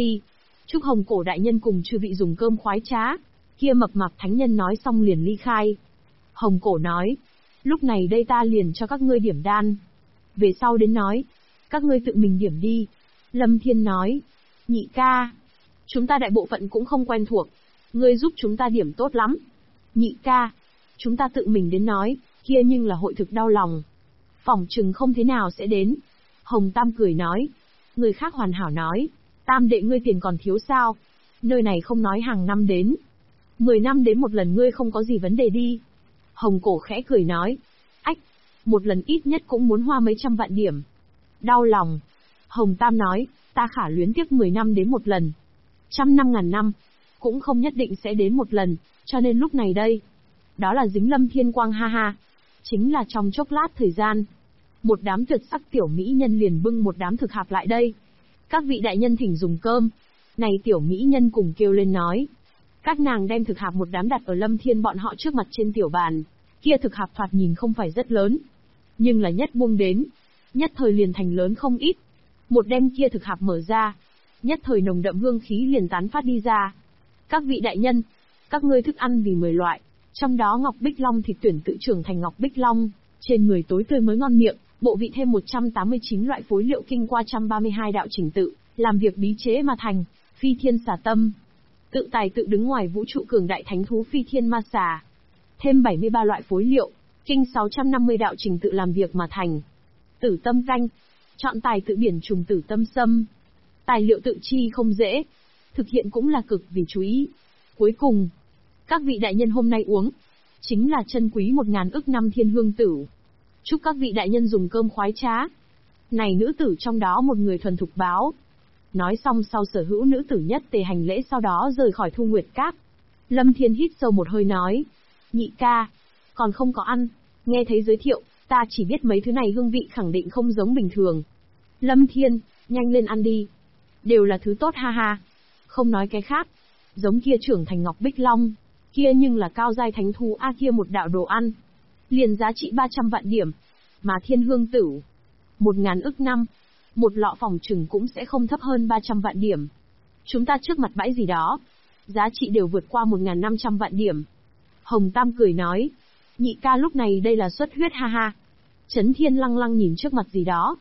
si. Chúc Hồng Cổ đại nhân cùng chư vị dùng cơm khoái trá. Kia mập mạp thánh nhân nói xong liền ly khai. Hồng Cổ nói, lúc này đây ta liền cho các ngươi điểm đan. Về sau đến nói, các ngươi tự mình điểm đi. Lâm Thiên nói, nhị ca, chúng ta đại bộ phận cũng không quen thuộc, ngươi giúp chúng ta điểm tốt lắm. Nhị ca, chúng ta tự mình đến nói, kia nhưng là hội thực đau lòng. Phỏng chừng không thế nào sẽ đến. Hồng Tam cười nói, người khác hoàn hảo nói, Tam đệ ngươi tiền còn thiếu sao? Nơi này không nói hàng năm đến. 10 năm đến một lần ngươi không có gì vấn đề đi. Hồng Cổ khẽ cười nói, ách, một lần ít nhất cũng muốn hoa mấy trăm vạn điểm. Đau lòng. Hồng Tam nói, ta khả luyến tiếc 10 năm đến một lần. 100 năm năm, cũng không nhất định sẽ đến một lần, cho nên lúc này đây. Đó là dính Lâm Thiên quang ha ha. Chính là trong chốc lát thời gian. Một đám tuyệt sắc tiểu mỹ nhân liền bưng một đám thực hạp lại đây. Các vị đại nhân thỉnh dùng cơm. Này tiểu mỹ nhân cùng kêu lên nói. Các nàng đem thực hạp một đám đặt ở Lâm Thiên bọn họ trước mặt trên tiểu bàn. Kia thực hạp thoạt nhìn không phải rất lớn. Nhưng là nhất buông đến. Nhất thời liền thành lớn không ít. Một đem kia thực hạp mở ra. Nhất thời nồng đậm hương khí liền tán phát đi ra. Các vị đại nhân, các ngươi thức ăn vì 10 loại. Trong đó Ngọc Bích Long thịt tuyển tự trưởng thành Ngọc Bích Long. Trên người tối tươi mới ngon miệng. Bộ vị thêm 189 loại phối liệu kinh qua 132 đạo chỉnh tự, làm việc bí chế mà thành, phi thiên xà tâm. Tự tài tự đứng ngoài vũ trụ cường đại thánh thú phi thiên ma xà. Thêm 73 loại phối liệu, kinh 650 đạo chỉnh tự làm việc mà thành. Tử tâm canh, chọn tài tự biển trùng tử tâm sâm. Tài liệu tự chi không dễ, thực hiện cũng là cực vì chú ý. Cuối cùng, các vị đại nhân hôm nay uống, chính là chân quý 1000 ức năm thiên hương tử. Chúc các vị đại nhân dùng cơm khoái trá. Này nữ tử trong đó một người thuần thục báo. Nói xong sau sở hữu nữ tử nhất tề hành lễ sau đó rời khỏi Thu Nguyệt Cát. Lâm Thiên hít sâu một hơi nói. Nhị ca, còn không có ăn. Nghe thấy giới thiệu, ta chỉ biết mấy thứ này hương vị khẳng định không giống bình thường. Lâm Thiên, nhanh lên ăn đi. Đều là thứ tốt ha ha. Không nói cái khác. Giống kia trưởng thành Ngọc Bích Long. Kia nhưng là cao giai thánh thú a kia một đạo đồ ăn. Liền giá trị 300 vạn điểm. Mà thiên hương tử 1000 ức năm. Một lọ phòng trừng cũng sẽ không thấp hơn 300 vạn điểm. Chúng ta trước mặt bãi gì đó. Giá trị đều vượt qua 1500 vạn điểm. Hồng Tam cười nói. Nhị ca lúc này đây là xuất huyết ha ha. Trấn Thiên lăng lăng nhìn trước mặt gì đó.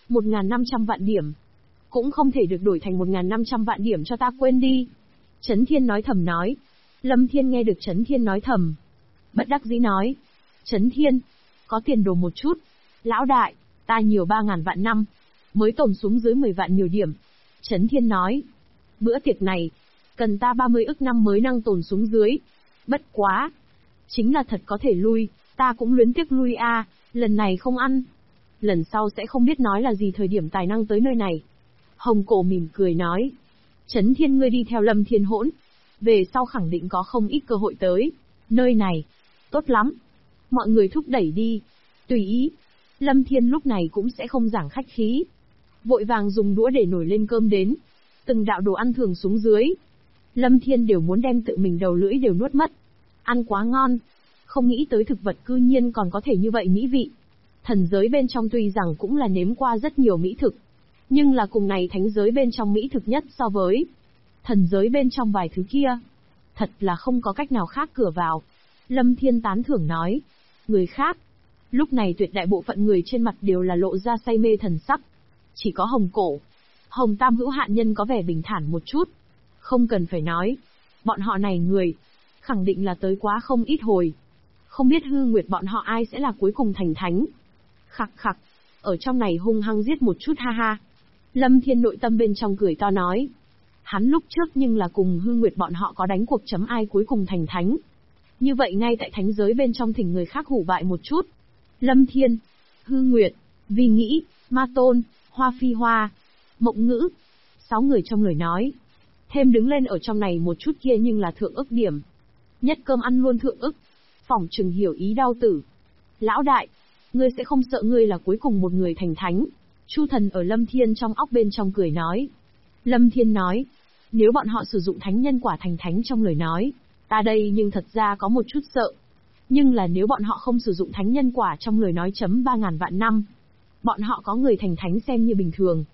1500 vạn điểm. Cũng không thể được đổi thành 1500 vạn điểm cho ta quên đi. Trấn Thiên nói thầm nói. Lâm Thiên nghe được Trấn Thiên nói thầm. Bất đắc dĩ nói. Trấn Thiên, có tiền đồ một chút. Lão đại, ta nhiều 3000 vạn năm, mới tồn xuống dưới 10 vạn nhiều điểm. Trấn Thiên nói, bữa tiệc này, cần ta 30 ức năm mới năng tồn xuống dưới. Bất quá, chính là thật có thể lui, ta cũng luyến tiếc lui a, lần này không ăn. Lần sau sẽ không biết nói là gì thời điểm tài năng tới nơi này. Hồng Cổ mỉm cười nói, Trấn Thiên ngươi đi theo Lâm Thiên hỗn, về sau khẳng định có không ít cơ hội tới. Nơi này, tốt lắm. Mọi người thúc đẩy đi. Tùy ý. Lâm Thiên lúc này cũng sẽ không giảng khách khí. Vội vàng dùng đũa để nổi lên cơm đến. Từng đạo đồ ăn thường xuống dưới. Lâm Thiên đều muốn đem tự mình đầu lưỡi đều nuốt mất. Ăn quá ngon. Không nghĩ tới thực vật cư nhiên còn có thể như vậy mỹ vị. Thần giới bên trong tuy rằng cũng là nếm qua rất nhiều mỹ thực. Nhưng là cùng này thánh giới bên trong mỹ thực nhất so với thần giới bên trong vài thứ kia. Thật là không có cách nào khác cửa vào. Lâm Thiên tán thưởng nói. Người khác. Lúc này tuyệt đại bộ phận người trên mặt đều là lộ ra say mê thần sắc. Chỉ có Hồng Cổ. Hồng Tam hữu hạn nhân có vẻ bình thản một chút. Không cần phải nói. Bọn họ này người. Khẳng định là tới quá không ít hồi. Không biết hư nguyệt bọn họ ai sẽ là cuối cùng thành thánh. Khặc khặc. Ở trong này hung hăng giết một chút ha ha. Lâm Thiên nội tâm bên trong cười to nói. Hắn lúc trước nhưng là cùng hư nguyệt bọn họ có đánh cuộc chấm ai cuối cùng thành thánh. Như vậy ngay tại thánh giới bên trong thỉnh người khác hủ bại một chút. Lâm Thiên, Hư Nguyệt, Vi Nghĩ, Ma Tôn, Hoa Phi Hoa, Mộng Ngữ. 6 người trong lời nói. Thêm đứng lên ở trong này một chút kia nhưng là thượng ức điểm. Nhất cơm ăn luôn thượng ức. Phỏng chừng hiểu ý đau tử. Lão đại, ngươi sẽ không sợ ngươi là cuối cùng một người thành thánh. Chu Thần ở Lâm Thiên trong óc bên trong cười nói. Lâm Thiên nói, nếu bọn họ sử dụng thánh nhân quả thành thánh trong lời nói, ta đây nhưng thật ra có một chút sợ. Nhưng là nếu bọn họ không sử dụng thánh nhân quả trong lời nói chấm 3000 vạn năm, bọn họ có người thành thánh xem như bình thường.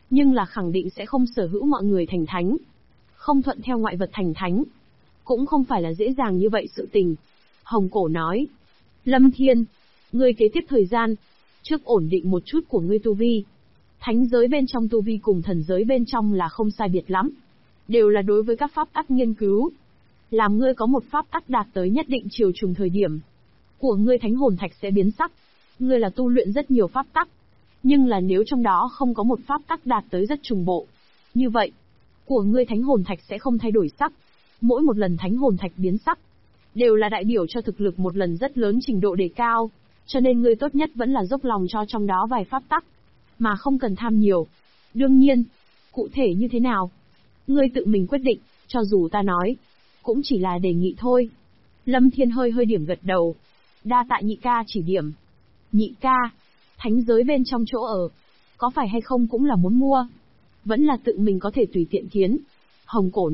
nhưng là khẳng định sẽ không sở hữu mọi người thành thánh. Không thuận theo ngoại vật thành thánh, cũng không phải là dễ dàng như vậy sự tình. Hồng Cổ nói, Lâm Thiên, ngươi kế tiếp thời gian, trước ổn định một chút của ngươi tu vi. Thánh giới bên trong tu vi cùng thần giới bên trong là không sai biệt lắm. Đều là đối với các pháp tắc nghiên cứu. Làm ngươi có một pháp tắc đạt tới nhất định chiều trùng thời điểm. Của ngươi thánh hồn thạch sẽ biến sắc. Ngươi là tu luyện rất nhiều pháp tắc. Nhưng là nếu trong đó không có một pháp tắc đạt tới rất trùng bộ. Như vậy, của ngươi thánh hồn thạch sẽ không thay đổi sắc. Mỗi một lần thánh hồn thạch biến sắc, đều là đại biểu cho thực lực một lần rất lớn trình độ đề cao. Cho nên ngươi tốt nhất vẫn là dốc lòng cho trong đó vài pháp tắc, mà không cần tham nhiều. Đương nhiên, cụ thể như thế nào, ngươi tự mình quyết định, cho dù ta nói, cũng chỉ là đề nghị thôi. Lâm Thiên hơi điểm gật đầu. Đa tạ nhị ca chỉ điểm. Nhị ca, thánh giới bên trong chỗ ở, có phải hay không cũng là muốn mua? Vẫn là tự mình có thể tùy tiện kiến? Hồng Cổ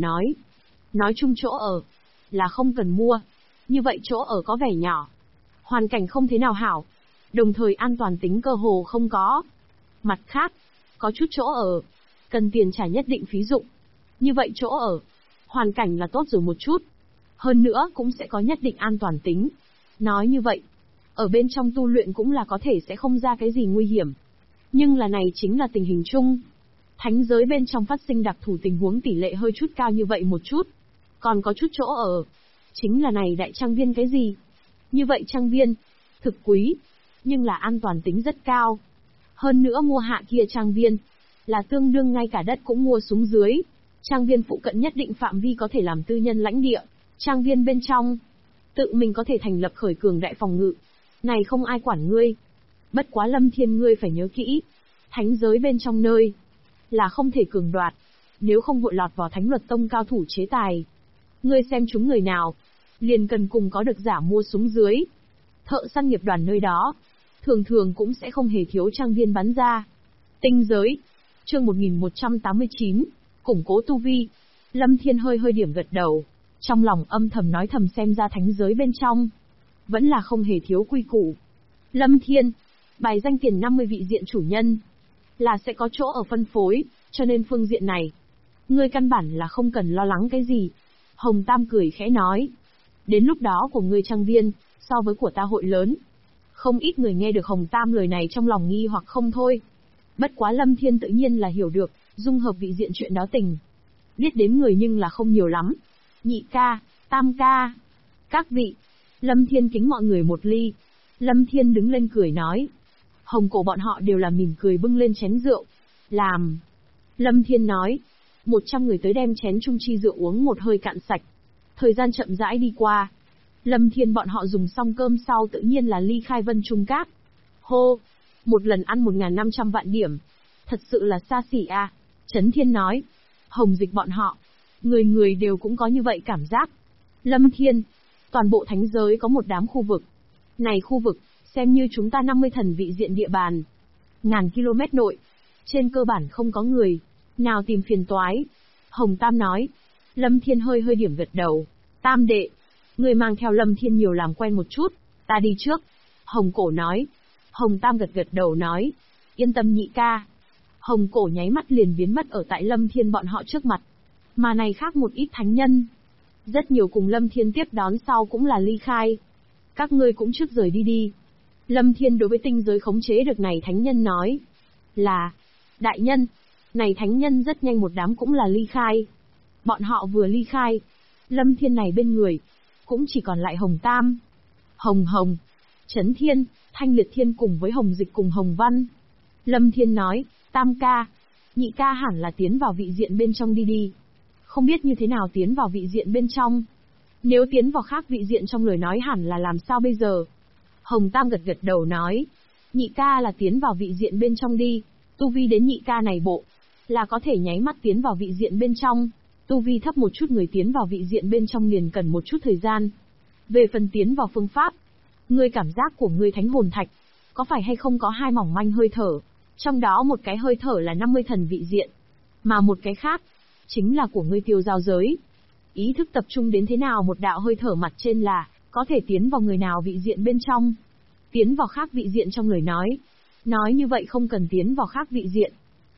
nói chung chỗ ở, là không cần mua. Như vậy chỗ ở có vẻ nhỏ, hoàn cảnh không thế nào hảo, đồng thời an toàn tính cơ hồ không có. Mặt khác, có chút chỗ ở, cần tiền trả nhất định phí dụng. Như vậy chỗ ở, hoàn cảnh là tốt rồi một chút. Hơn nữa cũng sẽ có nhất định an toàn tính. Nói như vậy, ở bên trong tu luyện cũng là có thể sẽ không ra cái gì nguy hiểm. Nhưng là này chính là tình hình chung. Thánh giới bên trong phát sinh đặc thù tình huống tỷ lệ hơi chút cao như vậy một chút. Còn có chút chỗ ở, chính là này đại trang viên cái gì. Như vậy trang viên, thực quý, nhưng là an toàn tính rất cao. Hơn nữa mua hạ kia trang viên, là tương đương ngay cả đất cũng mua xuống dưới. Trang viên phụ cận nhất định phạm vi có thể làm tư nhân lãnh địa. Trang viên bên trong, tự mình có thể thành lập khởi cường đại phòng ngự. Này không ai quản ngươi. Bất quá Lâm Thiên ngươi phải nhớ kỹ. Thánh giới bên trong nơi, là không thể cường đoạt. Nếu không vội lọt vào Thánh Luật Tông cao thủ chế tài. Ngươi xem chúng người nào, liền cần cùng có được giả mua xuống dưới. Thợ săn nghiệp đoàn nơi đó, thường cũng sẽ không hề thiếu trang viên bắn ra. Tinh giới, chương 1189, củng cố tu vi. Lâm Thiên hơi điểm gật đầu, trong lòng âm thầm nói thầm xem ra thánh giới bên trong, vẫn là không hề thiếu quy củ. Lâm Thiên, bài danh tiền 50 vị diện chủ nhân, là sẽ có chỗ ở phân phối, cho nên phương diện này, ngươi căn bản là không cần lo lắng cái gì. Hồng Tam cười khẽ nói, đến lúc đó của ngươi trang viên, so với của ta hội lớn. Không ít người nghe được Hồng Tam lời này trong lòng nghi hoặc không thôi. Bất quá Lâm Thiên tự nhiên là hiểu được, dung hợp vị diện chuyện đó tình. Biết đến người nhưng là không nhiều lắm. Nhị ca, tam ca, các vị. Lâm Thiên kính mọi người một ly. Lâm Thiên đứng lên cười nói. Hồng Cổ bọn họ đều là mỉm cười bưng lên chén rượu. Làm. Lâm Thiên nói. 100 người tới đem chén chung chi rượu uống một hơi cạn sạch. Thời gian chậm rãi đi qua. Lâm Thiên bọn họ dùng xong cơm sau tự nhiên là ly khai Vân Trung Các. Hô, một lần ăn 1.500 vạn điểm. Thật sự là xa xỉ à. Trấn Thiên nói. Hồng Dịch bọn họ, người đều cũng có như vậy cảm giác. Lâm Thiên, toàn bộ thánh giới có một đám khu vực. Này khu vực, xem như chúng ta 50 thần vị diện địa bàn. Ngàn km nội, trên cơ bản không có người nào tìm phiền toái. Hồng Tam nói. Lâm Thiên hơi điểm gật đầu. Tam đệ, người mang theo Lâm Thiên nhiều làm quen một chút, ta đi trước. Hồng Cổ nói. Hồng Tam gật đầu nói. Yên tâm nhị ca. Hồng Cổ nháy mắt liền biến mất ở tại Lâm Thiên bọn họ trước mặt. Mà này khác một ít thánh nhân. Rất nhiều cùng Lâm Thiên tiếp đón sau cũng là ly khai. Các ngươi cũng trước rời đi. Lâm Thiên đối với tinh giới khống chế được này thánh nhân nói. Là, đại nhân, này thánh nhân rất nhanh một đám cũng là ly khai. Bọn họ vừa ly khai, Lâm Thiên này bên người, cũng chỉ còn lại Hồng Tam, Hồng, Trấn Thiên, Thanh Liệt Thiên cùng với Hồng Dịch cùng Hồng Văn. Lâm Thiên nói, Tam ca, nhị ca hẳn là tiến vào vị diện bên trong đi. Không biết như thế nào tiến vào vị diện bên trong. Nếu tiến vào khác vị diện trong lời nói hẳn là làm sao bây giờ? Hồng Tam gật đầu nói, nhị ca là tiến vào vị diện bên trong đi. Tu vi đến nhị ca này bộ, là có thể nháy mắt tiến vào vị diện bên trong. Tu vi thấp một chút người tiến vào vị diện bên trong liền cần một chút thời gian. Về phần tiến vào phương pháp, ngươi cảm giác của ngươi thánh hồn thạch, có phải hay không có hai mỏng manh hơi thở? Trong đó một cái hơi thở là 50 thần vị diện, mà một cái khác, chính là của ngươi tiêu giao giới. Ý thức tập trung đến thế nào một đạo hơi thở mặt trên là, có thể tiến vào người nào vị diện bên trong. Tiến vào khác vị diện trong lời nói như vậy không cần tiến vào khác vị diện.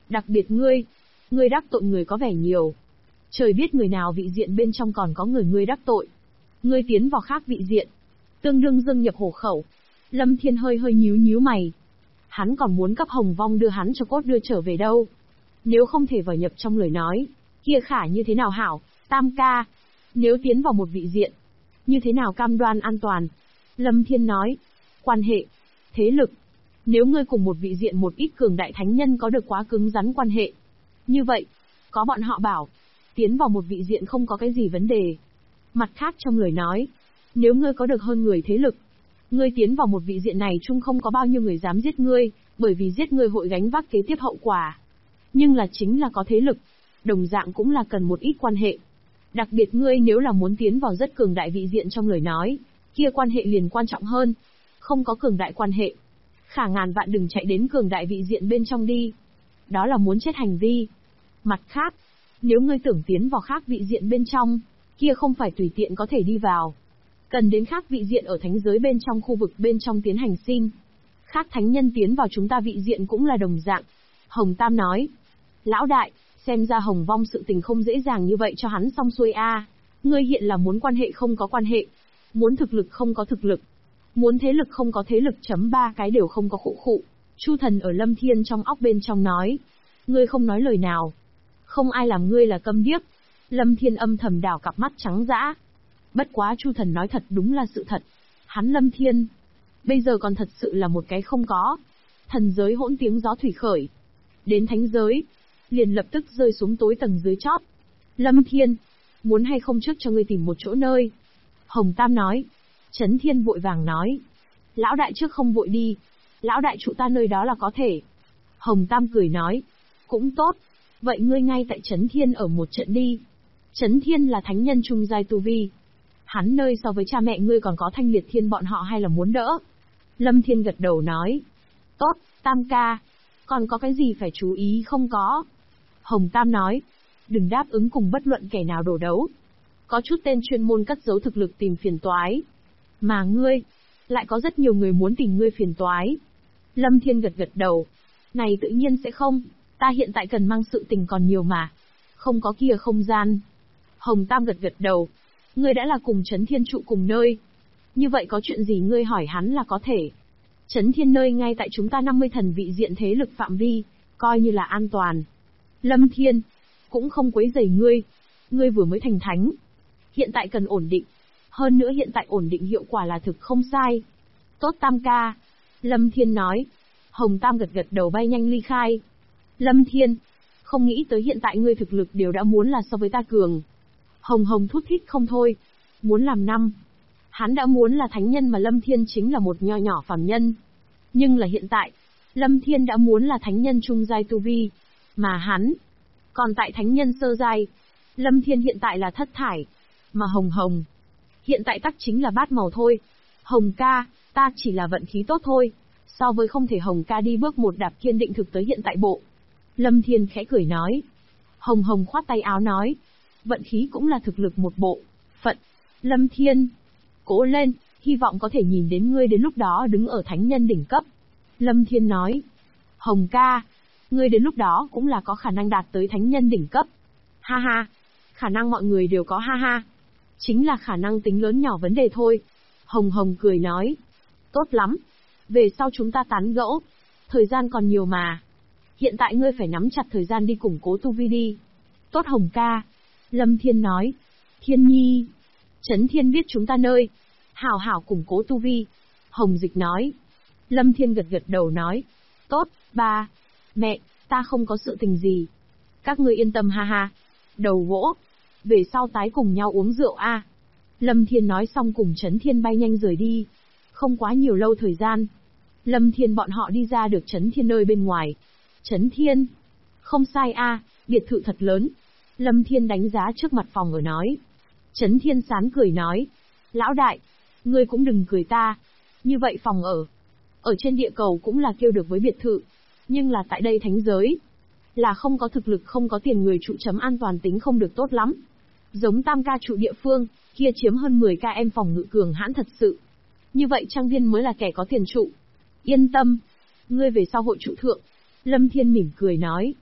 Đặc biệt ngươi đắc tội người có vẻ nhiều. Trời biết người nào vị diện bên trong còn có người ngươi đắc tội. Ngươi tiến vào khác vị diện, tương đương dâng nhập hổ khẩu. Lâm Thiên hơi nhíu mày. Hắn còn muốn cấp Hồng Vong đưa hắn cho cốt đưa trở về đâu. Nếu không thể vào nhập trong lời nói, kia khả như thế nào hảo, Tam ca. Nếu tiến vào một vị diện, như thế nào cam đoan an toàn? Lâm Thiên nói, quan hệ, thế lực. Nếu ngươi cùng một vị diện một ít cường đại thánh nhân có được quá cứng rắn quan hệ. Như vậy, có bọn họ bảo, tiến vào một vị diện không có cái gì vấn đề. Mặt khác trong lời nói, nếu ngươi có được hơn người thế lực, ngươi tiến vào một vị diện này chung không có bao nhiêu người dám giết ngươi, bởi vì giết ngươi hội gánh vác kế tiếp hậu quả. Nhưng là chính là có thế lực, đồng dạng cũng là cần một ít quan hệ. Đặc biệt ngươi nếu là muốn tiến vào rất cường đại vị diện trong lời nói, kia quan hệ liền quan trọng hơn. Không có cường đại quan hệ, khả ngàn vạn đừng chạy đến cường đại vị diện bên trong đi. Đó là muốn chết hành vi. Mặt khác, nếu ngươi tưởng tiến vào khác vị diện bên trong, kia không phải tùy tiện có thể đi vào. Cần đến khác vị diện ở thánh giới bên trong khu vực bên trong tiến hành xin. Khác thánh nhân tiến vào chúng ta vị diện cũng là đồng dạng. Hồng Tam nói, lão đại, xem ra Hồng Vong sự tình không dễ dàng như vậy cho hắn xong xuôi a. Ngươi hiện là muốn quan hệ không có quan hệ, muốn thực lực không có thực lực, muốn thế lực không có thế lực, ba cái đều không có khụ. Chu Thần ở Lâm Thiên trong óc bên trong nói, ngươi không nói lời nào, không ai làm ngươi là câm điếc. Lâm Thiên âm thầm đảo cặp mắt trắng dã. Bất quá Chu Thần nói thật đúng là sự thật. Hắn Lâm Thiên, bây giờ còn thật sự là một cái không có. Thần giới hỗn tiếng gió thủy khởi. Đến thánh giới, liền lập tức rơi xuống tối tầng dưới chót. Lâm Thiên, muốn hay không trước cho ngươi tìm một chỗ nơi? Hồng Tam nói. Chấn Thiên vội vàng nói, lão đại trước không vội đi, lão đại trụ ta nơi đó là có thể. Hồng Tam cười nói, cũng tốt, vậy ngươi ngay tại Chấn Thiên ở một trận đi. Chấn Thiên là thánh nhân trung giai tu vi. Hắn nơi so với cha mẹ ngươi còn có Thanh Liệt Thiên bọn họ hay là muốn đỡ? Lâm Thiên gật đầu nói, tốt, Tam ca, còn có cái gì phải chú ý không có? Hồng Tam nói, đừng đáp ứng cùng bất luận kẻ nào đổ đấu. Có chút tên chuyên môn cất giấu thực lực tìm phiền toái. Mà ngươi, lại có rất nhiều người muốn tìm ngươi phiền toái. Lâm Thiên gật đầu, này tự nhiên sẽ không, ta hiện tại cần mang sự tình còn nhiều mà. Không có kia không gian. Hồng Tam gật đầu, ngươi đã là cùng Chấn Thiên trụ cùng nơi. Như vậy có chuyện gì ngươi hỏi hắn là có thể. Chấn Thiên nơi ngay tại chúng ta 50 thần vị diện thế lực phạm vi, coi như là an toàn. Lâm Thiên, cũng không quấy rầy ngươi vừa mới thành thánh. Hiện tại cần ổn định. Hơn nữa hiện tại ổn định hiệu quả là thực không sai. Tốt Tam ca. Lâm Thiên nói. Hồng Tam gật đầu bay nhanh ly khai. Lâm Thiên, không nghĩ tới hiện tại ngươi thực lực đều đã muốn là so với ta cường. Hồng thút thít không thôi. Muốn làm năm. Hắn đã muốn là thánh nhân mà Lâm Thiên chính là một nho nhỏ phàm nhân. Nhưng là hiện tại, Lâm Thiên đã muốn là thánh nhân trung giai tu vi. Mà hắn, còn tại thánh nhân sơ giai. Lâm Thiên hiện tại là thất thải. Mà Hồng, hiện tại tắc chính là bát màu thôi. Hồng ca, ta chỉ là vận khí tốt thôi. So với không thể Hồng ca đi bước một đạp kiên định thực tới hiện tại bộ. Lâm Thiên khẽ cười nói. Hồng khoát tay áo nói. Vận khí cũng là thực lực một bộ phận. Lâm Thiên, cố lên, hy vọng có thể nhìn đến ngươi đến lúc đó đứng ở thánh nhân đỉnh cấp. Lâm Thiên nói. Hồng ca, ngươi đến lúc đó cũng là có khả năng đạt tới thánh nhân đỉnh cấp. Ha ha, khả năng mọi người đều có ha ha. Chính là khả năng tính lớn nhỏ vấn đề thôi. Hồng cười nói. Tốt lắm. Về sau chúng ta tán gẫu. Thời gian còn nhiều mà. Hiện tại ngươi phải nắm chặt thời gian đi củng cố tu vi đi. Tốt Hồng ca. Lâm Thiên nói. Thiên nhi. Chấn Thiên biết chúng ta nơi. Hảo củng cố tu vi. Hồng Dịch nói. Lâm Thiên gật đầu nói. Tốt, ba. Mẹ, ta không có sự tình gì. Các ngươi yên tâm ha ha. Đầu gỗ. Về sau tái cùng nhau uống rượu a. Lâm Thiên nói xong cùng Chấn Thiên bay nhanh rời đi. Không quá nhiều lâu thời gian. Lâm Thiên bọn họ đi ra được Chấn Thiên nơi bên ngoài. Chấn Thiên. Không sai a, biệt thự thật lớn. Lâm Thiên đánh giá trước mặt phòng ở nói. Chấn Thiên sán cười nói. Lão đại, ngươi cũng đừng cười ta. Như vậy phòng ở trên địa cầu cũng là kêu được với biệt thự. Nhưng là tại đây thánh giới. Là không có thực lực không có tiền người trụ chấm an toàn tính không được tốt lắm. Giống Tam ca trụ địa phương, kia chiếm hơn 10 km phòng ngự cường hãn thật sự. Như vậy Trang Viên mới là kẻ có tiền trụ. Yên tâm, ngươi về sau hội trụ thượng. Lâm Thiên mỉm cười nói.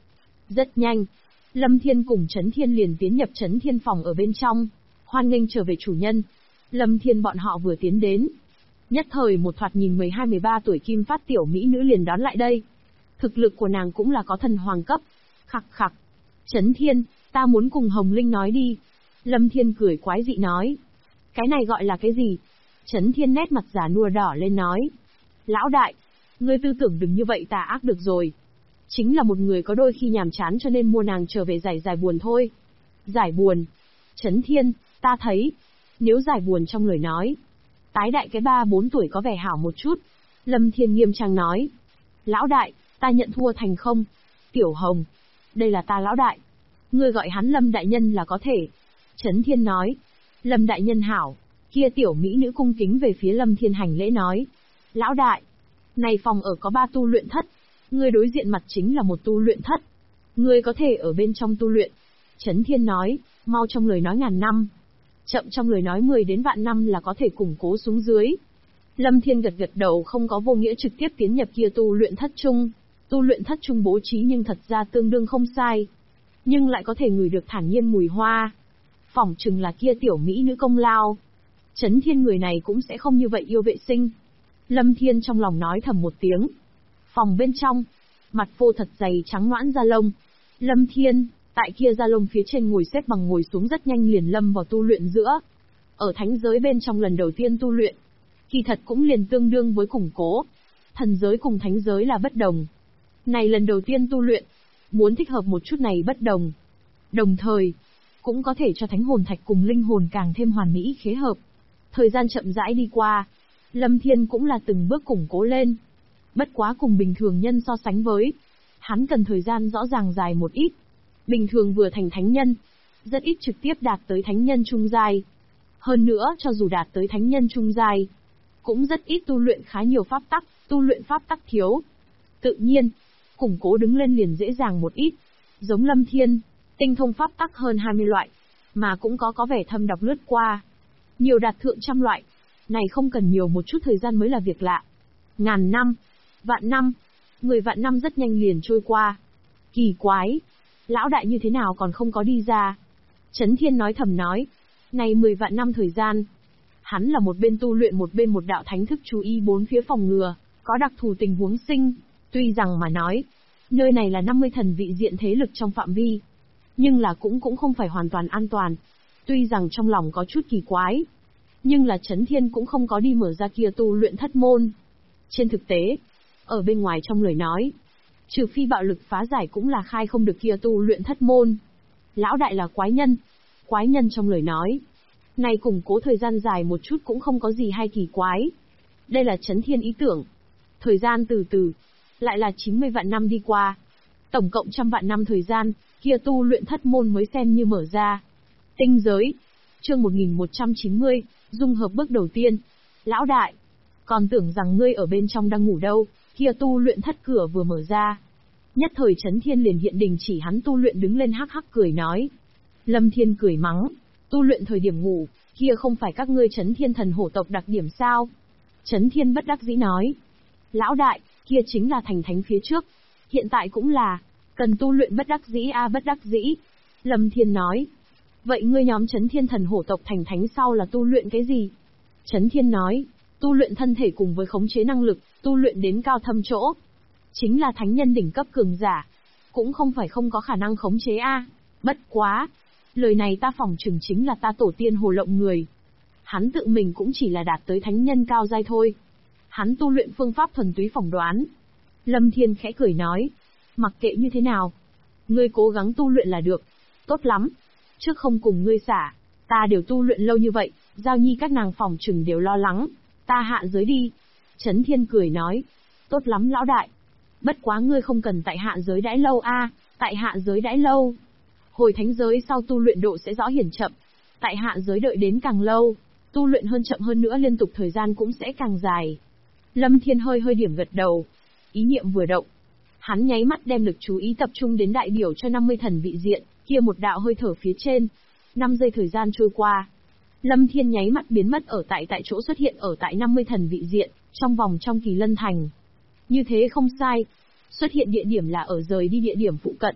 Rất nhanh, Lâm Thiên cùng Chấn Thiên liền tiến nhập Chấn Thiên phòng ở bên trong. Hoan nghênh trở về chủ nhân. Lâm Thiên bọn họ vừa tiến đến. Nhất thời một thoạt nhìn 12-13 tuổi kim phát tiểu mỹ nữ liền đón lại đây. Thực lực của nàng cũng là có thần hoàng cấp. Khặc khặc. Chấn Thiên, ta muốn cùng Hồng Linh nói đi. Lâm Thiên cười quái dị nói. Cái này gọi là cái gì? Chấn Thiên nét mặt già nua đỏ lên nói. Lão đại, ngươi tư tưởng đừng như vậy tà ác được rồi. Chính là một người có đôi khi nhàm chán cho nên mua nàng trở về giải buồn thôi. Giải buồn. Chấn Thiên, ta thấy, nếu giải buồn trong lời nói, tái đại cái 3-4 tuổi có vẻ hảo một chút. Lâm Thiên nghiêm trang nói. Lão đại, ta nhận thua thành không? Tiểu Hồng, đây là ta lão đại. Ngươi gọi hắn Lâm đại nhân là có thể. Chấn Thiên nói. Lâm đại nhân hảo. Kia tiểu mỹ nữ cung kính về phía Lâm Thiên hành lễ nói. Lão đại, này phòng ở có 3 tu luyện thất. Ngươi đối diện mặt chính là một tu luyện thất. Ngươi có thể ở bên trong tu luyện. Chấn Thiên nói, mau trong lời nói ngàn năm. Chậm trong lời nói 10 đến vạn năm là có thể củng cố xuống dưới. Lâm Thiên gật gật đầu không có vô nghĩa trực tiếp tiến nhập kia tu luyện thất trung. Tu luyện thất trung bố trí nhưng thật ra tương đương không sai. Nhưng lại có thể ngửi được thản nhiên mùi hoa. Phỏng chừng là kia tiểu mỹ nữ công lao. Chấn Thiên người này cũng sẽ không như vậy yêu vệ sinh. Lâm Thiên trong lòng nói thầm một tiếng. Phòng bên trong, mặt phô thật dày trắng nõn da lông. Lâm Thiên, tại kia da lông phía trên ngồi xếp bằng ngồi xuống rất nhanh liền lâm vào tu luyện giữa. Ở thánh giới bên trong lần đầu tiên tu luyện, kỳ thật cũng liền tương đương với củng cố. Thần giới cùng thánh giới là bất đồng. Này lần đầu tiên tu luyện, muốn thích hợp một chút này bất đồng. Đồng thời, cũng có thể cho thánh hồn thạch cùng linh hồn càng thêm hoàn mỹ khế hợp. Thời gian chậm rãi đi qua, Lâm Thiên cũng là từng bước củng cố lên. Bất quá cùng bình thường nhân so sánh với, hắn cần thời gian rõ ràng dài một ít. Bình thường vừa thành thánh nhân, rất ít trực tiếp đạt tới thánh nhân trung giai. Hơn nữa, cho dù đạt tới thánh nhân trung giai, cũng rất ít tu luyện khá nhiều pháp tắc, tu luyện pháp tắc thiếu. Tự nhiên, củng cố đứng lên liền dễ dàng một ít. Giống Lâm Thiên, tinh thông pháp tắc hơn 20 loại, mà cũng có vẻ thâm đọc lướt qua. Nhiều đạt thượng trăm loại, này không cần nhiều một chút thời gian mới là việc lạ. Ngàn năm, vạn năm, 10 vạn năm rất nhanh liền trôi qua. Kỳ quái, lão đại như thế nào còn không có đi ra? Chấn Thiên nói thầm nói, này 10 vạn năm thời gian, hắn là một bên tu luyện một bên một đạo thánh thức chú ý bốn phía phòng ngừa, có đặc thù tình huống sinh. Tuy rằng mà nói, nơi này là 50 thần vị diện thế lực trong phạm vi, nhưng là cũng không phải hoàn toàn an toàn. Tuy rằng trong lòng có chút kỳ quái, nhưng là Chấn Thiên cũng không có đi mở ra kia tu luyện thất môn. Trên thực tế, ở bên ngoài trong lời nói, trừ phi bạo lực phá giải cũng là khai không được kia tu luyện thất môn. Lão đại là quái nhân. Quái nhân trong lời nói, này củng cố thời gian dài một chút cũng không có gì hay kỳ quái. Đây là Chấn Thiên ý tưởng. Thời gian từ từ, lại là 90 vạn năm đi qua. Tổng cộng 100 vạn năm thời gian, kia tu luyện thất môn mới xem như mở ra. Tinh giới. Chương 1190, dung hợp bước đầu tiên. Lão đại, còn tưởng rằng ngươi ở bên trong đang ngủ đâu, kia tu luyện thất cửa vừa mở ra. Nhất thời Chấn Thiên liền hiện đình chỉ hắn tu luyện đứng lên hắc hắc cười nói. Lâm Thiên cười mắng, tu luyện thời điểm ngủ, kia không phải các ngươi Chấn Thiên thần hổ tộc đặc điểm sao? Chấn Thiên bất đắc dĩ nói. Lão đại, kia chính là thành thánh phía trước, hiện tại cũng là, cần tu luyện bất đắc dĩ bất đắc dĩ. Lâm Thiên nói. Vậy ngươi nhóm Chấn Thiên thần hổ tộc thành thánh sau là tu luyện cái gì? Chấn Thiên nói, tu luyện thân thể cùng với khống chế năng lực, tu luyện đến cao thâm chỗ. Chính là thánh nhân đỉnh cấp cường giả, cũng không phải không có khả năng khống chế Bất quá, lời này ta phỏng chừng chính là ta tổ tiên hồ lộng người. Hắn tự mình cũng chỉ là đạt tới thánh nhân cao giai thôi. Hắn tu luyện phương pháp thuần túy phỏng đoán. Lâm Thiên khẽ cười nói, mặc kệ như thế nào, ngươi cố gắng tu luyện là được. Tốt lắm, trước không cùng ngươi xả, ta đều tu luyện lâu như vậy, Giao Nhi các nàng phỏng chừng đều lo lắng, ta hạ giới đi. Chấn Thiên cười nói, tốt lắm lão đại. Bất quá ngươi không cần tại hạ giới đãi lâu tại hạ giới đãi lâu. Hồi thánh giới sau tu luyện độ sẽ rõ hiển chậm, tại hạ giới đợi đến càng lâu, tu luyện hơn chậm hơn nữa liên tục thời gian cũng sẽ càng dài. Lâm Thiên hơi điểm gật đầu, ý niệm vừa động, hắn nháy mắt đem lực chú ý tập trung đến đại biểu cho 50 thần vị diện, kia một đạo hơi thở phía trên. 5 giây thời gian trôi qua, Lâm Thiên nháy mắt biến mất ở tại chỗ xuất hiện ở tại 50 thần vị diện, trong Kỳ Lân Thành. Như thế không sai, xuất hiện địa điểm là ở rời đi địa điểm phụ cận.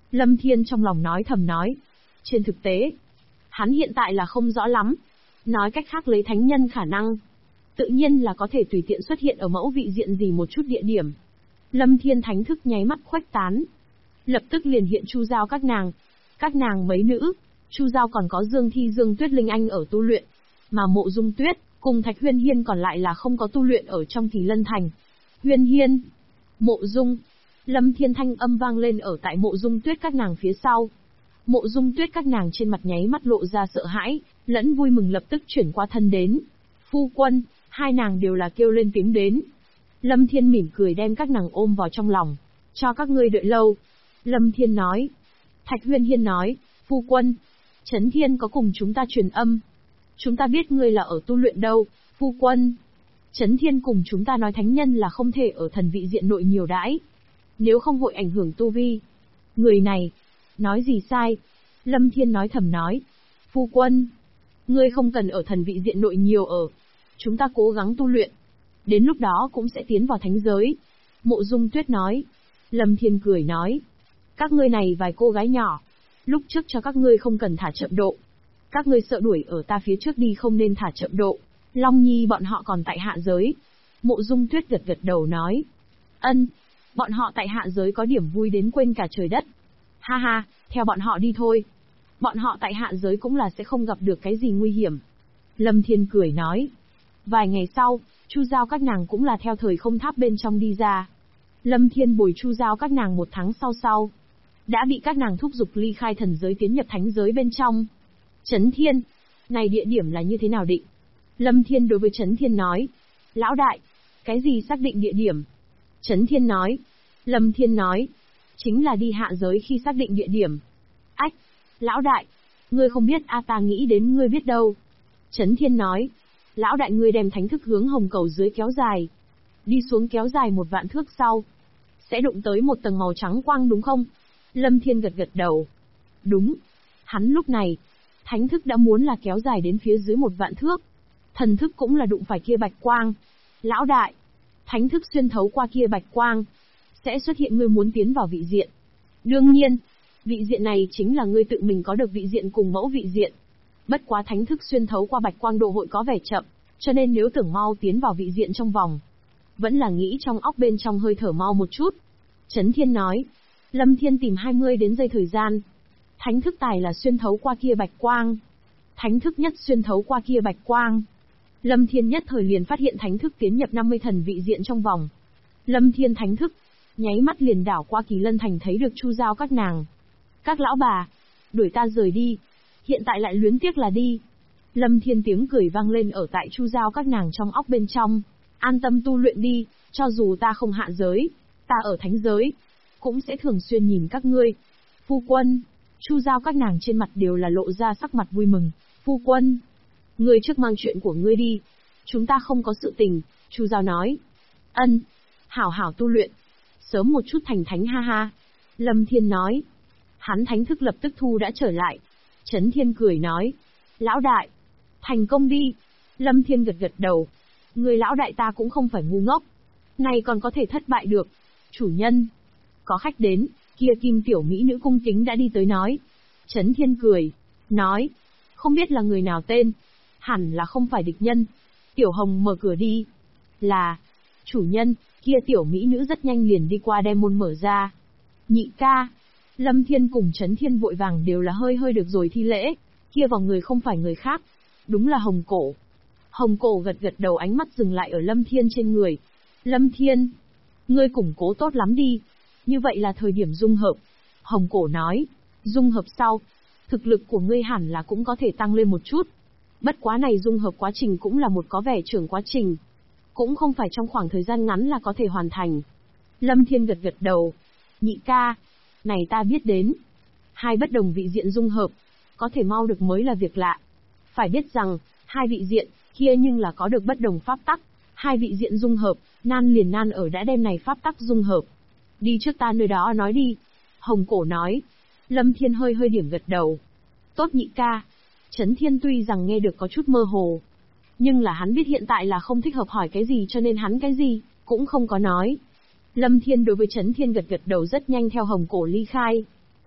Lâm Thiên trong lòng nói thầm nói. Trên thực tế, hắn hiện tại là không rõ lắm. Nói cách khác lấy thánh nhân khả năng, tự nhiên là có thể tùy tiện xuất hiện ở mẫu vị diện gì một chút địa điểm. Lâm Thiên thánh thức nháy mắt khuếch tán. Lập tức liền hiện Chu Giao các nàng mấy nữ, Chu Giao còn có Dương Thi Dương Tuyết Linh Anh ở tu luyện, mà Mộ Dung Tuyết cùng Thạch Huyên Hiên còn lại là không có tu luyện ở trong Kỳ Lân Thành. Huyên Hiên, Mộ Dung, Lâm Thiên thanh âm vang lên ở tại Mộ Dung Tuyết các nàng phía sau. Mộ Dung Tuyết các nàng trên mặt nháy mắt lộ ra sợ hãi, lẫn vui mừng lập tức chuyển qua thân đến. Phu quân, hai nàng đều là kêu lên tiếng đến. Lâm Thiên mỉm cười đem các nàng ôm vào trong lòng. Cho các ngươi đợi lâu. Lâm Thiên nói. Thạch Huyên Hiên nói, phu quân, Chấn Thiên có cùng chúng ta truyền âm. Chúng ta biết ngươi là ở tu luyện đâu, phu quân. Chấn Thiên cùng chúng ta nói thánh nhân là không thể ở thần vị diện nội nhiều đãi. Nếu không hội ảnh hưởng tu vi. Người này, nói gì sai? Lâm Thiên nói thầm nói. Phu quân, ngươi không cần ở thần vị diện nội nhiều ở. Chúng ta cố gắng tu luyện. Đến lúc đó cũng sẽ tiến vào thánh giới. Mộ Dung Tuyết nói. Lâm Thiên cười nói. Các ngươi này vài cô gái nhỏ. Lúc trước cho các ngươi không cần thả chậm độ. Các ngươi sợ đuổi ở ta phía trước đi không nên thả chậm độ. Long Nhi bọn họ còn tại hạ giới. Mộ Dung Tuyết gật gật đầu nói. Ân, bọn họ tại hạ giới có điểm vui đến quên cả trời đất. Ha ha, theo bọn họ đi thôi. Bọn họ tại hạ giới cũng là sẽ không gặp được cái gì nguy hiểm. Lâm Thiên cười nói. Vài ngày sau, Chu Giao các nàng cũng là theo thời không tháp bên trong đi ra. Lâm Thiên bồi Chu Giao các nàng 1 tháng sau, đã bị các nàng thúc giục ly khai thần giới tiến nhập thánh giới bên trong. Chấn Thiên, này địa điểm là như thế nào định? Lâm Thiên đối với Chấn Thiên nói. Lão đại, cái gì xác định địa điểm? Chấn Thiên nói. Lâm Thiên nói. Chính là đi hạ giới khi xác định địa điểm. Ách, lão đại, ngươi không biết ta nghĩ đến ngươi biết đâu. Chấn Thiên nói. Lão đại ngươi đem thánh thức hướng hồng cầu dưới kéo dài. Đi xuống kéo dài 1 vạn thước sau. Sẽ đụng tới một tầng màu trắng quang đúng không? Lâm Thiên gật gật đầu. Đúng. Hắn lúc này, thánh thức đã muốn là kéo dài đến phía dưới 1 vạn thước. Thần thức cũng là đụng phải kia bạch quang. Lão đại, thánh thức xuyên thấu qua kia bạch quang, sẽ xuất hiện ngươi muốn tiến vào vị diện. Đương nhiên, vị diện này chính là ngươi tự mình có được vị diện cùng mẫu vị diện. Bất quá thánh thức xuyên thấu qua bạch quang độ hội có vẻ chậm, cho nên nếu tưởng mau tiến vào vị diện trong vòng, vẫn là nghĩ trong óc bên trong hơi thở mau một chút. Chấn Thiên nói. Lâm Thiên tìm 20 đến giây thời gian. Thánh thức tài là xuyên thấu qua kia bạch quang. Thánh thức nhất xuyên thấu qua kia bạch quang. Lâm Thiên nhất thời liền phát hiện thánh thức tiến nhập 50 thần vị diện trong vòng. Lâm Thiên thánh thức, nháy mắt liền đảo qua Kỳ Lân Thành thấy được Chu Giao các nàng. Các lão bà, đuổi ta rời đi. Hiện tại lại luyến tiếc là đi. Lâm Thiên tiếng cười vang lên ở tại Chu Giao các nàng trong óc bên trong. An tâm tu luyện đi, cho dù ta không hạ giới, ta ở thánh giới, cũng sẽ thường xuyên nhìn các ngươi. Phu quân, Chu Giao các nàng trên mặt đều là lộ ra sắc mặt vui mừng. Phu quân, ngươi trước mang chuyện của ngươi đi. Chúng ta không có sự tình, Chu Giao nói. Ân, hảo hảo tu luyện. Sớm một chút thành thánh ha ha. Lâm Thiên nói. Hắn thánh thức lập tức thu đã trở lại. Chấn Thiên cười nói. Lão đại, thành công đi. Lâm Thiên gật gật đầu. Người lão đại ta cũng không phải ngu ngốc. Này còn có thể thất bại được. Chủ nhân, có khách đến, kia Kim tiểu mỹ nữ cung kính đã đi tới nói. Chấn Thiên cười, nói. Không biết là người nào tên. Hẳn là không phải địch nhân. Tiểu Hồng mở cửa đi. Là, chủ nhân, kia tiểu mỹ nữ rất nhanh liền đi qua đem môn mở ra. Nhị ca. Lâm Thiên cùng Chấn Thiên vội vàng đều là hơi hơi được rồi thi lễ. Kia vào người không phải người khác. Đúng là Hồng Cổ. Hồng Cổ gật gật đầu ánh mắt dừng lại ở Lâm Thiên trên người. Lâm Thiên, ngươi củng cố tốt lắm đi. Như vậy là thời điểm dung hợp. Hồng Cổ nói, dung hợp sau, thực lực của ngươi hẳn là cũng có thể tăng lên một chút. Bất quá này dung hợp quá trình cũng là một có vẻ trưởng quá trình. Cũng không phải trong khoảng thời gian ngắn là có thể hoàn thành. Lâm Thiên gật gật đầu. Nhị ca, này ta biết đến. Hai bất đồng vị diện dung hợp, có thể mau được mới là việc lạ. Phải biết rằng, hai vị diện, kia nhưng là có được bất đồng pháp tắc. Hai vị diện dung hợp, nan liền nan ở đã đem này pháp tắc dung hợp. Đi trước ta nơi đó nói đi. Hồng Cổ nói. Lâm Thiên hơi hơi điểm gật đầu. Tốt nhị ca. Chấn Thiên tuy rằng nghe được có chút mơ hồ, nhưng là hắn biết hiện tại là không thích hợp hỏi cái gì cho nên hắn cái gì cũng không có nói. Lâm Thiên đối với Chấn Thiên gật gật đầu rất nhanh theo Hồng Cổ ly khai.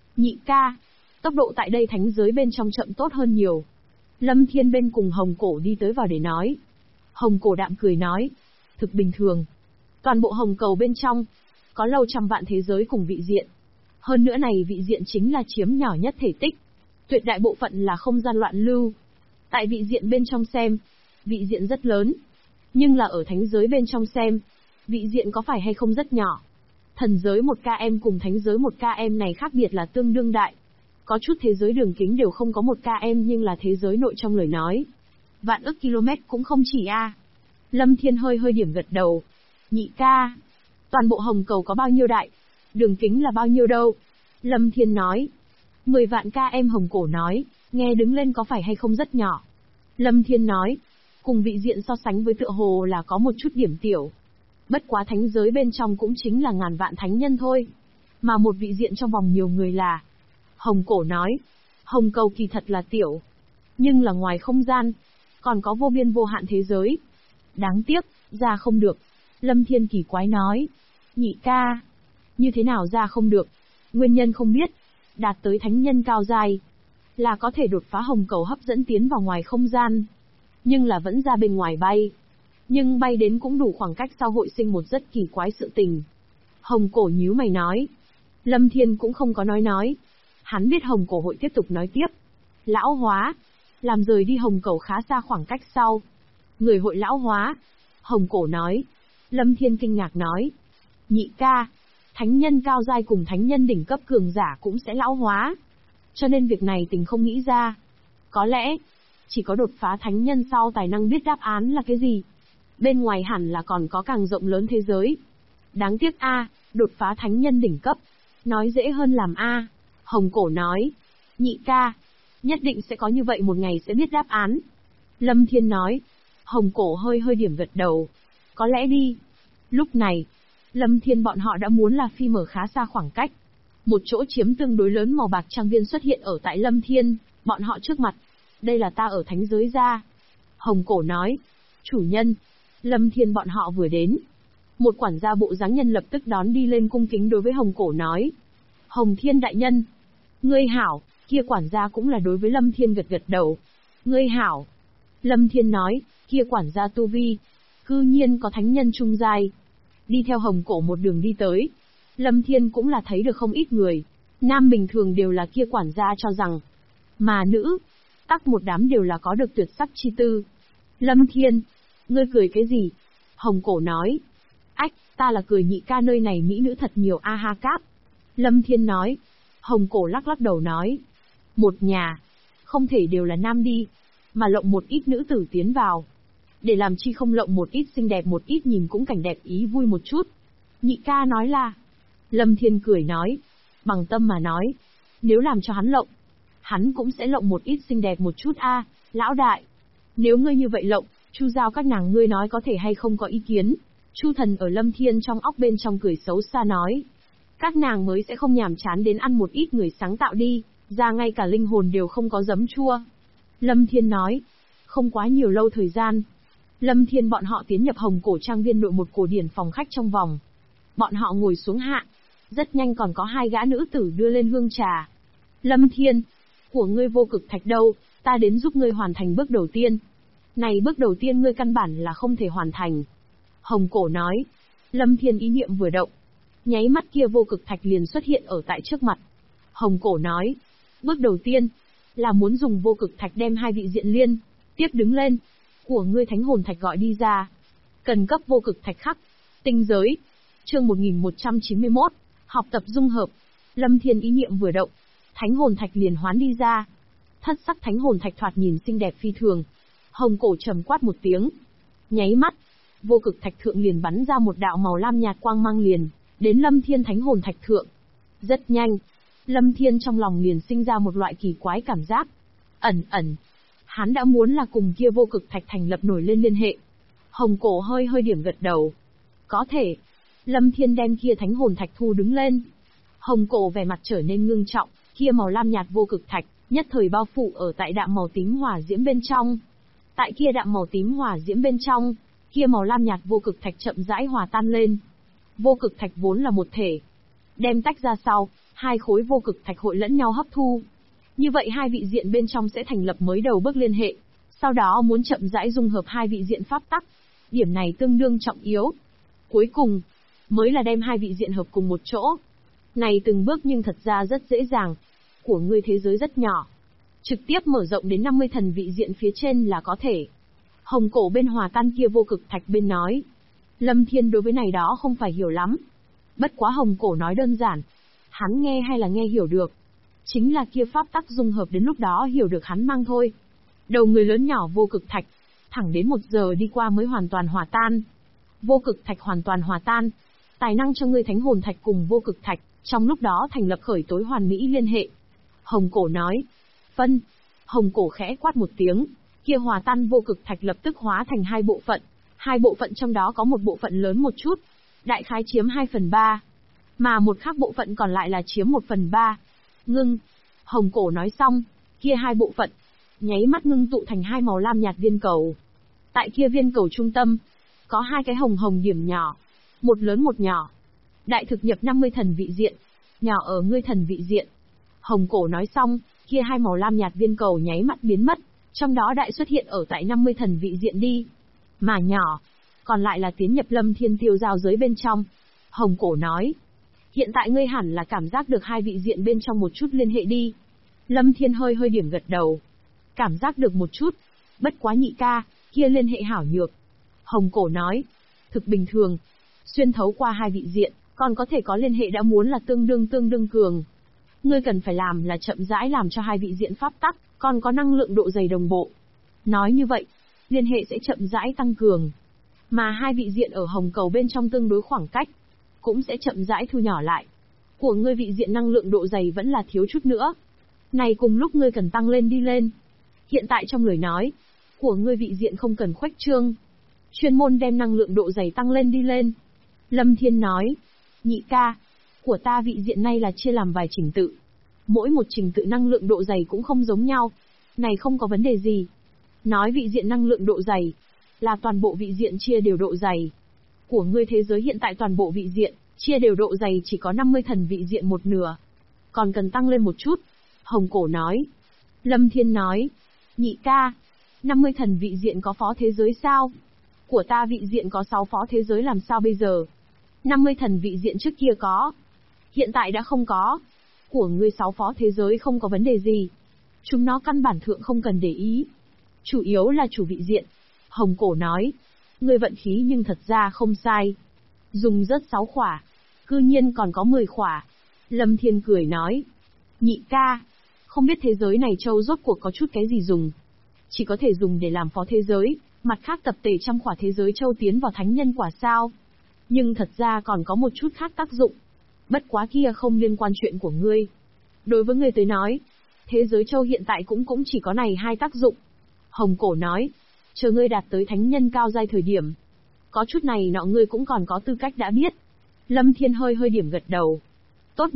Nhị ca, tốc độ tại đây thánh giới bên trong chậm tốt hơn nhiều. Lâm Thiên bên cùng Hồng Cổ đi tới vào để nói. Hồng Cổ đạm cười nói, thực bình thường. Toàn bộ hồng cầu bên trong, có lâu trăm vạn thế giới cùng vị diện. Hơn nữa này vị diện chính là chiếm nhỏ nhất thể tích. Tuyệt đại bộ phận là không gian loạn lưu. Tại vị diện bên trong xem, vị diện rất lớn. Nhưng là ở thánh giới bên trong xem, vị diện có phải hay không rất nhỏ. Thần giới 1km cùng thánh giới 1km này khác biệt là tương đương đại. Có chút thế giới đường kính đều không có 1km nhưng là thế giới nội trong lời nói. Vạn ức km cũng không chỉ a. Lâm Thiên hơi điểm gật đầu. Nhị ca, toàn bộ hồng cầu có bao nhiêu đại? Đường kính là bao nhiêu đâu? Lâm Thiên nói. 10 vạn km. Hồng Cổ nói, nghe đứng lên có phải hay không rất nhỏ? Lâm Thiên nói, cùng vị diện so sánh với tựa hồ là có một chút điểm tiểu. Bất quá thánh giới bên trong cũng chính là ngàn vạn thánh nhân thôi. Mà một vị diện trong vòng nhiều người là. Hồng Cổ nói, hồng cầu kỳ thật là tiểu. Nhưng là ngoài không gian, còn có vô biên vô hạn thế giới. Đáng tiếc, ra không được. Lâm Thiên kỳ quái nói, nhị ca, như thế nào ra không được? Nguyên nhân không biết, đạt tới thánh nhân cao giai, là có thể đột phá hồng cầu hấp dẫn tiến vào ngoài không gian. Nhưng là vẫn ra bên ngoài bay. Nhưng bay đến cũng đủ khoảng cách sau hội sinh một rất kỳ quái sự tình. Hồng Cổ nhíu mày nói. Lâm Thiên cũng không có nói. Hắn biết Hồng Cổ hội tiếp tục nói tiếp. Lão hóa, làm rời đi hồng cầu khá xa khoảng cách sau. Người hội lão hóa. Hồng Cổ nói. Lâm Thiên kinh ngạc nói. Nhị ca, thánh nhân cao giai cùng thánh nhân đỉnh cấp cường giả cũng sẽ lão hóa. Cho nên việc này tình không nghĩ ra. Có lẽ, chỉ có đột phá thánh nhân sau tài năng biết đáp án là cái gì. Bên ngoài hẳn là còn có càng rộng lớn thế giới. Đáng tiếc a, đột phá thánh nhân đỉnh cấp. Nói dễ hơn làm a. Hồng Cổ nói. Nhị ca, nhất định sẽ có như vậy một ngày sẽ biết đáp án. Lâm Thiên nói. Hồng Cổ hơi điểm gật đầu. Có lẽ đi. Lúc này, Lâm Thiên bọn họ đã muốn là phi mở khá xa khoảng cách. Một chỗ chiếm tương đối lớn màu bạc trang viên xuất hiện ở tại Lâm Thiên, bọn họ trước mặt. Đây là ta ở thánh giới ra. Hồng Cổ nói. Chủ nhân. Lâm Thiên bọn họ vừa đến. Một quản gia bộ dáng nhân lập tức đón đi lên cung kính đối với Hồng Cổ nói. Hồng Thiên đại nhân. Ngươi hảo, kia quản gia cũng là đối với Lâm Thiên gật đầu. Ngươi hảo. Lâm Thiên nói, kia quản gia tu vi. Cư nhiên có thánh nhân trung giai. Đi theo Hồng Cổ một đường đi tới. Lâm Thiên cũng là thấy được không ít người. Nam bình thường đều là kia quản gia cho rằng. Mà nữ, tắc một đám đều là có được tuyệt sắc chi tư. Lâm Thiên, ngươi cười cái gì? Hồng Cổ nói. Ách, ta là cười nhị ca nơi này mỹ nữ thật nhiều a ha cáp. Lâm Thiên nói. Hồng Cổ lắc đầu nói. Một nhà, không thể đều là nam đi, mà lộng một ít nữ tử tiến vào. Để làm chi không lộng một ít xinh đẹp một ít nhìn cũng cảnh đẹp ý vui một chút. Nhị ca nói là. Lâm Thiên cười nói. Bằng tâm mà nói. Nếu làm cho hắn lộng, hắn cũng sẽ lộng một ít xinh đẹp một chút a, lão đại. Nếu ngươi như vậy lộng, Chu giao các nàng ngươi nói có thể hay không có ý kiến. Chu Thần ở Lâm Thiên trong óc bên trong cười xấu xa nói. Các nàng mới sẽ không nhàm chán đến ăn một ít người sáng tạo đi, ra ngay cả linh hồn đều không có giấm chua. Lâm Thiên nói. Không quá nhiều lâu thời gian. Lâm Thiên bọn họ tiến nhập Hồng Cổ trang viên nội một cổ điển phòng khách trong vòng. Bọn họ ngồi xuống hạ. Rất nhanh còn có hai gã nữ tử đưa lên hương trà. Lâm Thiên, của ngươi vô cực thạch đâu, ta đến giúp ngươi hoàn thành bước đầu tiên. Này bước đầu tiên ngươi căn bản là không thể hoàn thành. Hồng Cổ nói. Lâm Thiên ý niệm vừa động. Nháy mắt kia vô cực thạch liền xuất hiện ở tại trước mặt. Hồng Cổ nói. Bước đầu tiên, là muốn dùng vô cực thạch đem hai vị diện liên, tiếp đứng lên. Của ngươi thánh hồn thạch gọi đi ra. Cần cấp vô cực thạch khắc. Tinh giới. Chương 1191. Học tập dung hợp. Lâm Thiên ý niệm vừa động. Thánh hồn thạch liền hoán đi ra. Thất sắc thánh hồn thạch thoạt nhìn xinh đẹp phi thường. Hồng Cổ trầm quát một tiếng. Nháy mắt, vô cực thạch thượng liền bắn ra một đạo màu lam nhạt quang mang liền, đến Lâm Thiên thánh hồn thạch thượng. Rất nhanh, Lâm Thiên trong lòng liền sinh ra một loại kỳ quái cảm giác. Ẩn, hắn đã muốn là cùng kia vô cực thạch thành lập nổi lên liên hệ. Hồng Cổ hơi điểm gật đầu. Có thể. Lâm Thiên đem kia thánh hồn thạch thu đứng lên. Hồng Cổ vẻ mặt trở nên ngưng trọng, kia màu lam nhạt vô cực thạch, nhất thời bao phủ ở tại đạm màu tím hỏa diễm bên trong. Tại kia đạm màu tím hỏa diễm bên trong, kia màu lam nhạt vô cực thạch chậm rãi hòa tan lên. Vô cực thạch vốn là một thể. Đem tách ra sau, hai khối vô cực thạch hội lẫn nhau hấp thu. Như vậy hai vị diện bên trong sẽ thành lập mới đầu bước liên hệ, sau đó muốn chậm rãi dung hợp hai vị diện pháp tắc. Điểm này tương đương trọng yếu. Cuối cùng, mới là đem hai vị diện hợp cùng một chỗ. Này từng bước nhưng thật ra rất dễ dàng. Của ngươi thế giới rất nhỏ. Trực tiếp mở rộng đến 50 thần vị diện phía trên là có thể. Hồng Cổ bên hòa tan kia vô cực thạch bên nói. Lâm Thiên đối với này đó không phải hiểu lắm. Bất quá Hồng Cổ nói đơn giản. Hắn nghe hay là nghe hiểu được. Chính là kia pháp tắc dung hợp đến lúc đó hiểu được hắn mang thôi. Đầu người lớn nhỏ vô cực thạch, thẳng đến 1 giờ đi qua mới hoàn toàn hòa tan. Vô cực thạch hoàn toàn hòa tan. Tài năng cho ngươi thánh hồn thạch cùng vô cực thạch, trong lúc đó thành lập khởi tối hoàn mỹ liên hệ. Hồng Cổ nói. Phân. Hồng Cổ khẽ quát một tiếng, kia hòa tan vô cực thạch lập tức hóa thành hai bộ phận. Hai bộ phận trong đó có một bộ phận lớn một chút, đại khái chiếm 2/3. Mà một khác bộ phận còn lại là chiếm 1/3. Ngưng. Hồng Cổ nói xong, kia hai bộ phận, nháy mắt ngưng tụ thành hai màu lam nhạt viên cầu. Tại kia viên cầu trung tâm, có hai cái hồng hồng điểm nhỏ, một lớn một nhỏ. Đại thực nhập 50 thần vị diện, nhỏ ở ngươi thần vị diện. Hồng Cổ nói xong, kia hai màu lam nhạt viên cầu nháy mắt biến mất, trong đó đại xuất hiện ở tại 50 thần vị diện đi. Mà nhỏ, còn lại là tiến nhập Lâm Thiên tiêu giao giới bên trong. Hồng Cổ nói, hiện tại ngươi hẳn là cảm giác được hai vị diện bên trong một chút liên hệ đi. Lâm Thiên hơi hơi điểm gật đầu. Cảm giác được một chút. Bất quá nhị ca, kia liên hệ hảo nhược. Hồng Cổ nói, thực bình thường. Xuyên thấu qua hai vị diện, còn có thể có liên hệ đã muốn là tương đương cường. Ngươi cần phải làm là chậm rãi làm cho hai vị diện pháp tắc, còn có năng lượng độ dày đồng bộ. Nói như vậy, liên hệ sẽ chậm rãi tăng cường. Mà hai vị diện ở hồng cầu bên trong tương đối khoảng cách, cũng sẽ chậm rãi thu nhỏ lại. Của ngươi vị diện năng lượng độ dày vẫn là thiếu chút nữa. Này cùng lúc ngươi cần tăng lên đi lên. Hiện tại trong lời nói, của ngươi vị diện không cần khuếch trương. Chuyên môn đem năng lượng độ dày tăng lên đi lên. Lâm Thiên nói, nhị ca, của ta vị diện này là chia làm vài trình tự. Mỗi một trình tự năng lượng độ dày cũng không giống nhau. Này không có vấn đề gì. Nói vị diện năng lượng độ dày, là toàn bộ vị diện chia đều độ dày. Của ngươi thế giới hiện tại toàn bộ vị diện, chia đều độ dày chỉ có 50 thần vị diện một nửa. Còn cần tăng lên một chút. Hồng Cổ nói. Lâm Thiên nói. Nhị ca, 50 thần vị diện có phó thế giới sao? Của ta vị diện có 6 phó thế giới làm sao bây giờ? 50 thần vị diện trước kia có. Hiện tại đã không có. Của ngươi 6 phó thế giới không có vấn đề gì. Chúng nó căn bản thượng không cần để ý. Chủ yếu là chủ vị diện. Hồng Cổ nói. Ngươi vận khí nhưng thật ra không sai. Dùng rớt 6 khỏa. Cư nhiên còn có 10 khỏa. Lâm Thiên cười nói. Nhị ca, không biết thế giới này châu rốt cuộc có chút cái gì dùng. Chỉ có thể dùng để làm phó thế giới, mặt khác tập tể trăm khỏa thế giới châu tiến vào thánh nhân quả sao. Nhưng thật ra còn có một chút khác tác dụng. Bất quá kia không liên quan chuyện của ngươi. Đối với ngươi tới nói, thế giới châu hiện tại cũng chỉ có này hai tác dụng. Hồng Cổ nói, chờ ngươi đạt tới thánh nhân cao giai thời điểm. Có chút này nọ ngươi cũng còn có tư cách đã biết. Lâm Thiên hơi hơi điểm gật đầu. Tốt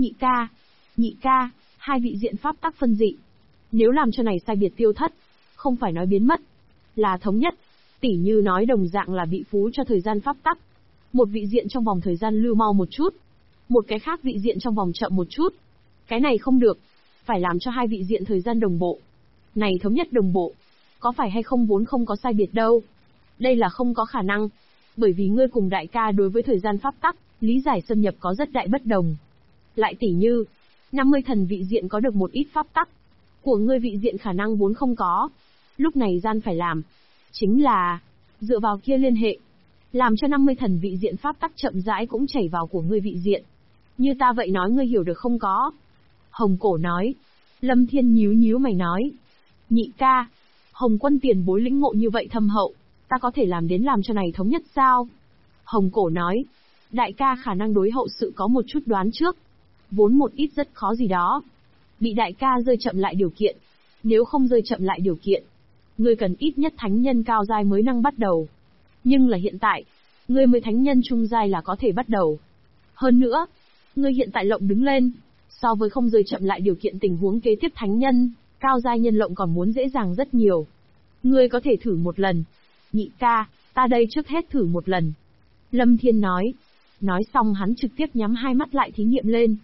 nhị ca, hai vị diện pháp tắc phân dị. Nếu làm cho này sai biệt tiêu thất, không phải nói biến mất, là thống nhất. Tỉ như nói đồng dạng là bị phú cho thời gian pháp tắc. Một vị diện trong vòng thời gian lưu mau một chút. Một cái khác vị diện trong vòng chậm một chút. Cái này không được. Phải làm cho hai vị diện thời gian đồng bộ. Này thống nhất đồng bộ. Có phải hay không vốn không có sai biệt đâu. Đây là không có khả năng. Bởi vì ngươi cùng đại ca đối với thời gian pháp tắc, lý giải xâm nhập có rất đại bất đồng. Lại tỉ như, 50 thần vị diện có được một ít pháp tắc. Của ngươi vị diện khả năng vốn không có. Lúc này gian phải làm. Chính là, dựa vào kia liên hệ. Làm cho 50 thần vị diện pháp tắc chậm rãi cũng chảy vào của ngươi vị diện. Như ta vậy nói ngươi hiểu được không có? Hồng Cổ nói. Lâm Thiên nhíu mày nói. Nhị ca, Hồng Quân tiền bối lĩnh ngộ như vậy thâm hậu, ta có thể làm đến làm cho này thống nhất sao? Hồng Cổ nói. Đại ca khả năng đối hậu sự có một chút đoán trước. Vốn một ít rất khó gì đó. Bị đại ca rơi chậm lại điều kiện. Nếu không rơi chậm lại điều kiện, ngươi cần ít nhất thánh nhân cao giai mới năng bắt đầu. Nhưng là hiện tại, ngươi mới thánh nhân trung giai là có thể bắt đầu. Hơn nữa, ngươi hiện tại lộng đứng lên, so với không rơi chậm lại điều kiện tình huống kế tiếp thánh nhân, cao giai nhân lộng còn muốn dễ dàng rất nhiều. Ngươi có thể thử một lần. Nhị ca, ta đây trước hết thử một lần. Lâm Thiên nói. Nói xong hắn trực tiếp nhắm hai mắt lại thí nghiệm lên.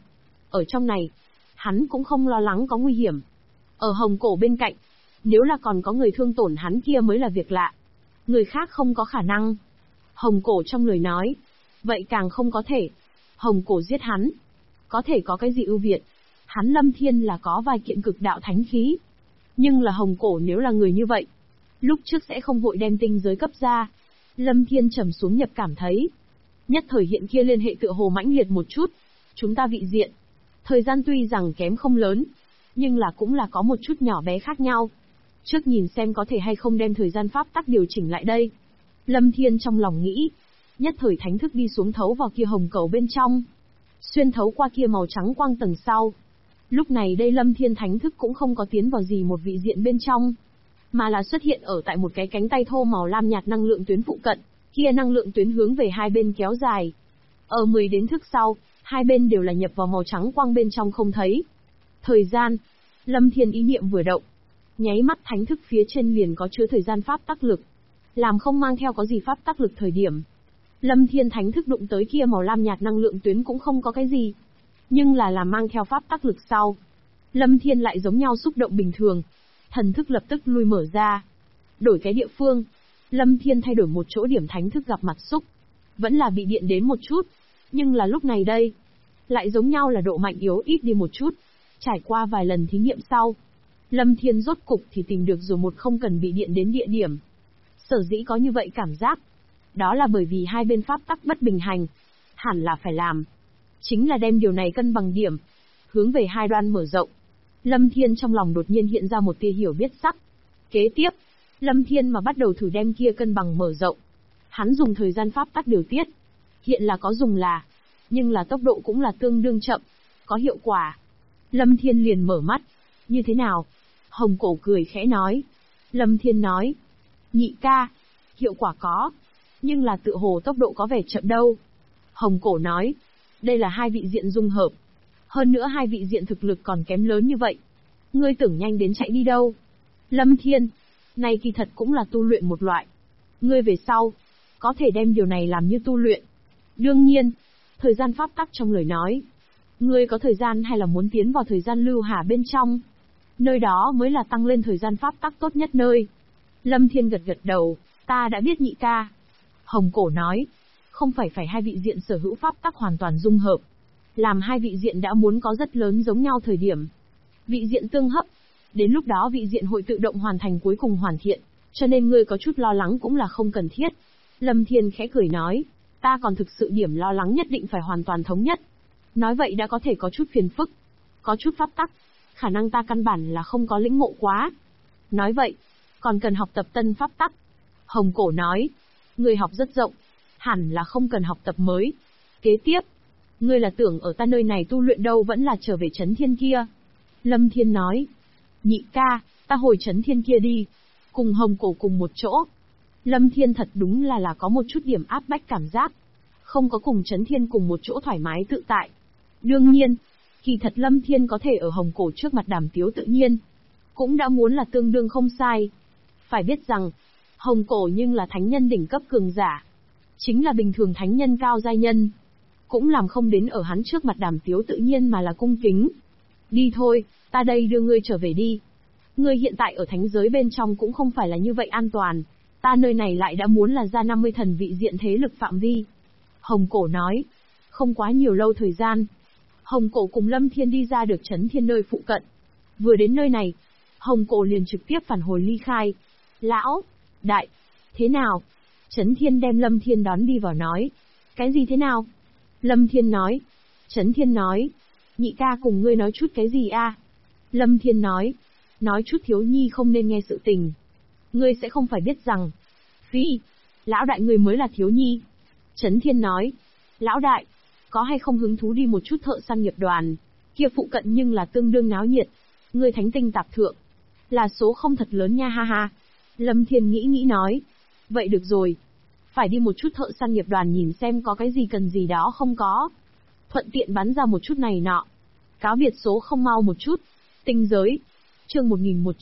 Ở trong này, hắn cũng không lo lắng có nguy hiểm. Ở hồng cổ bên cạnh, nếu là còn có người thương tổn hắn kia mới là việc lạ. Người khác không có khả năng. Hồng cổ trong lời nói. Vậy càng không có thể. Hồng cổ giết hắn. Có thể có cái gì ưu việt. Hắn Lâm Thiên là có vài kiện cực đạo thánh khí. Nhưng là hồng cổ nếu là người như vậy, lúc trước sẽ không vội đem tinh giới cấp ra. Lâm Thiên trầm xuống nhập cảm thấy. Nhất thời hiện kia liên hệ tựa hồ mãnh liệt một chút. Chúng ta vị diện. Thời gian tuy rằng kém không lớn, nhưng là cũng là có một chút nhỏ bé khác nhau. Trước nhìn xem có thể hay không đem thời gian pháp tắc điều chỉnh lại đây. Lâm Thiên trong lòng nghĩ. Nhất thời thánh thức đi xuống thấu vào kia hồng cầu bên trong. Xuyên thấu qua kia màu trắng quang tầng sau. Lúc này đây Lâm Thiên thánh thức cũng không có tiến vào gì một vị diện bên trong, mà là xuất hiện ở tại một cái cánh tay thô màu lam nhạt năng lượng tuyến phụ cận, kia năng lượng tuyến hướng về hai bên kéo dài. Ở 10 đến thức sau, hai bên đều là nhập vào màu trắng quang bên trong không thấy. Thời gian, Lâm Thiên ý niệm vừa động, nháy mắt thánh thức phía trên liền có chứa thời gian pháp tắc lực, làm không mang theo có gì pháp tắc lực thời điểm. Lâm Thiên thánh thức đụng tới kia màu lam nhạt năng lượng tuyến cũng không có cái gì, nhưng là làm mang theo pháp tắc lực sau, Lâm Thiên lại giống nhau xúc động bình thường, thần thức lập tức lui mở ra. Đổi cái địa phương, Lâm Thiên thay đổi một chỗ điểm thánh thức gặp mặt xúc, vẫn là bị điện đến một chút, nhưng là lúc này đây, lại giống nhau là độ mạnh yếu ít đi một chút. Trải qua vài lần thí nghiệm sau, Lâm Thiên rốt cục thì tìm được rồi một không cần bị điện đến địa điểm. Sở dĩ có như vậy cảm giác, đó là bởi vì hai bên pháp tắc bất bình hành, hẳn là phải làm chính là đem điều này cân bằng điểm, hướng về hai đoan mở rộng. Lâm Thiên trong lòng đột nhiên hiện ra một tia hiểu biết sắc. Kế tiếp, Lâm Thiên mà bắt đầu thử đem kia cân bằng mở rộng. Hắn dùng thời gian pháp tắc điều tiết. Hiện là có dùng là, nhưng là tốc độ cũng là tương đương chậm, có hiệu quả. Lâm Thiên liền mở mắt. Như thế nào? Hồng cổ cười khẽ nói. Lâm Thiên nói. Nhị ca, hiệu quả có, nhưng là tựa hồ tốc độ có vẻ chậm đâu. Hồng cổ nói. Đây là hai vị diện dung hợp. Hơn nữa hai vị diện thực lực còn kém lớn như vậy. Ngươi tưởng nhanh đến chạy đi đâu? Lâm Thiên, này kỳ thật cũng là tu luyện một loại. Ngươi về sau, có thể đem điều này làm như tu luyện. Đương nhiên, thời gian pháp tắc trong lời nói. Ngươi có thời gian hay là muốn tiến vào thời gian lưu hà bên trong? Nơi đó mới là tăng lên thời gian pháp tắc tốt nhất nơi. Lâm Thiên gật gật đầu, ta đã biết nhị ca. Hồng cổ nói, không phải hai vị diện sở hữu pháp tắc hoàn toàn dung hợp. Làm hai vị diện đã muốn có rất lớn giống nhau thời điểm. Vị diện tương hấp, đến lúc đó vị diện hội tự động hoàn thành cuối cùng hoàn thiện, cho nên ngươi có chút lo lắng cũng là không cần thiết. Lâm Thiên khẽ cười nói, ta còn thực sự điểm lo lắng nhất định phải hoàn toàn thống nhất. Nói vậy đã có thể có chút phiền phức, có chút pháp tắc, khả năng ta căn bản là không có lĩnh ngộ quá. Nói vậy, còn cần học tập tân pháp tắc. Hồng cổ nói, ngươi học rất rộng, hẳn là không cần học tập mới. Kế tiếp, ngươi là tưởng ở ta nơi này tu luyện đâu vẫn là trở về Chấn Thiên kia? Lâm Thiên nói, nhị ca, ta hồi Chấn Thiên kia đi, cùng Hồng cổ cùng một chỗ. Lâm Thiên thật đúng là có một chút điểm áp bách cảm giác, không có cùng Chấn Thiên cùng một chỗ thoải mái tự tại. Đương nhiên, kỳ thật Lâm Thiên có thể ở Hồng cổ trước mặt đàm tiếu tự nhiên, cũng đã muốn là tương đương không sai. Phải biết rằng, Hồng cổ nhưng là thánh nhân đỉnh cấp cường giả, chính là bình thường thánh nhân cao giai nhân, cũng làm không đến ở hắn trước mặt đàm tiếu tự nhiên mà là cung kính. Đi thôi, ta đây đưa ngươi trở về đi. Ngươi hiện tại ở thánh giới bên trong cũng không phải là như vậy an toàn, ta nơi này lại đã muốn là ra 50 thần vị diện thế lực phạm vi. Hồng cổ nói, không quá nhiều lâu thời gian, Hồng cổ cùng Lâm Thiên đi ra được Chấn Thiên nơi phụ cận. Vừa đến nơi này, Hồng cổ liền trực tiếp phản hồi ly khai. Lão đại, thế nào? Chấn Thiên đem Lâm Thiên đón đi vào nói. Cái gì thế nào? Lâm Thiên nói. Chấn Thiên nói. Nhị ca cùng ngươi nói chút cái gì a? Lâm Thiên nói chút thiếu nhi không nên nghe sự tình. Ngươi sẽ không phải biết rằng. Phi, lão đại ngươi mới là thiếu nhi. Chấn Thiên nói. Lão đại, có hay không hứng thú đi một chút thợ săn nghiệp đoàn, kia phụ cận nhưng là tương đương náo nhiệt. Ngươi thánh tinh tạp thượng, là số không thật lớn nha ha ha. Lâm Thiên nghĩ nói. Vậy được rồi. Phải đi một chút thợ săn nghiệp đoàn nhìn xem có cái gì cần gì đó không có. Thuận tiện bắn ra một chút này nọ. Cáo biệt số không mau một chút. Tinh giới. Chương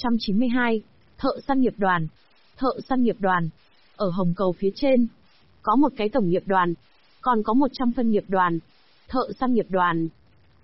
1192. Thợ săn nghiệp đoàn. Thợ săn nghiệp đoàn. Ở hồng cầu phía trên, có một cái tổng nghiệp đoàn, còn có 100 phân nghiệp đoàn. Thợ săn nghiệp đoàn.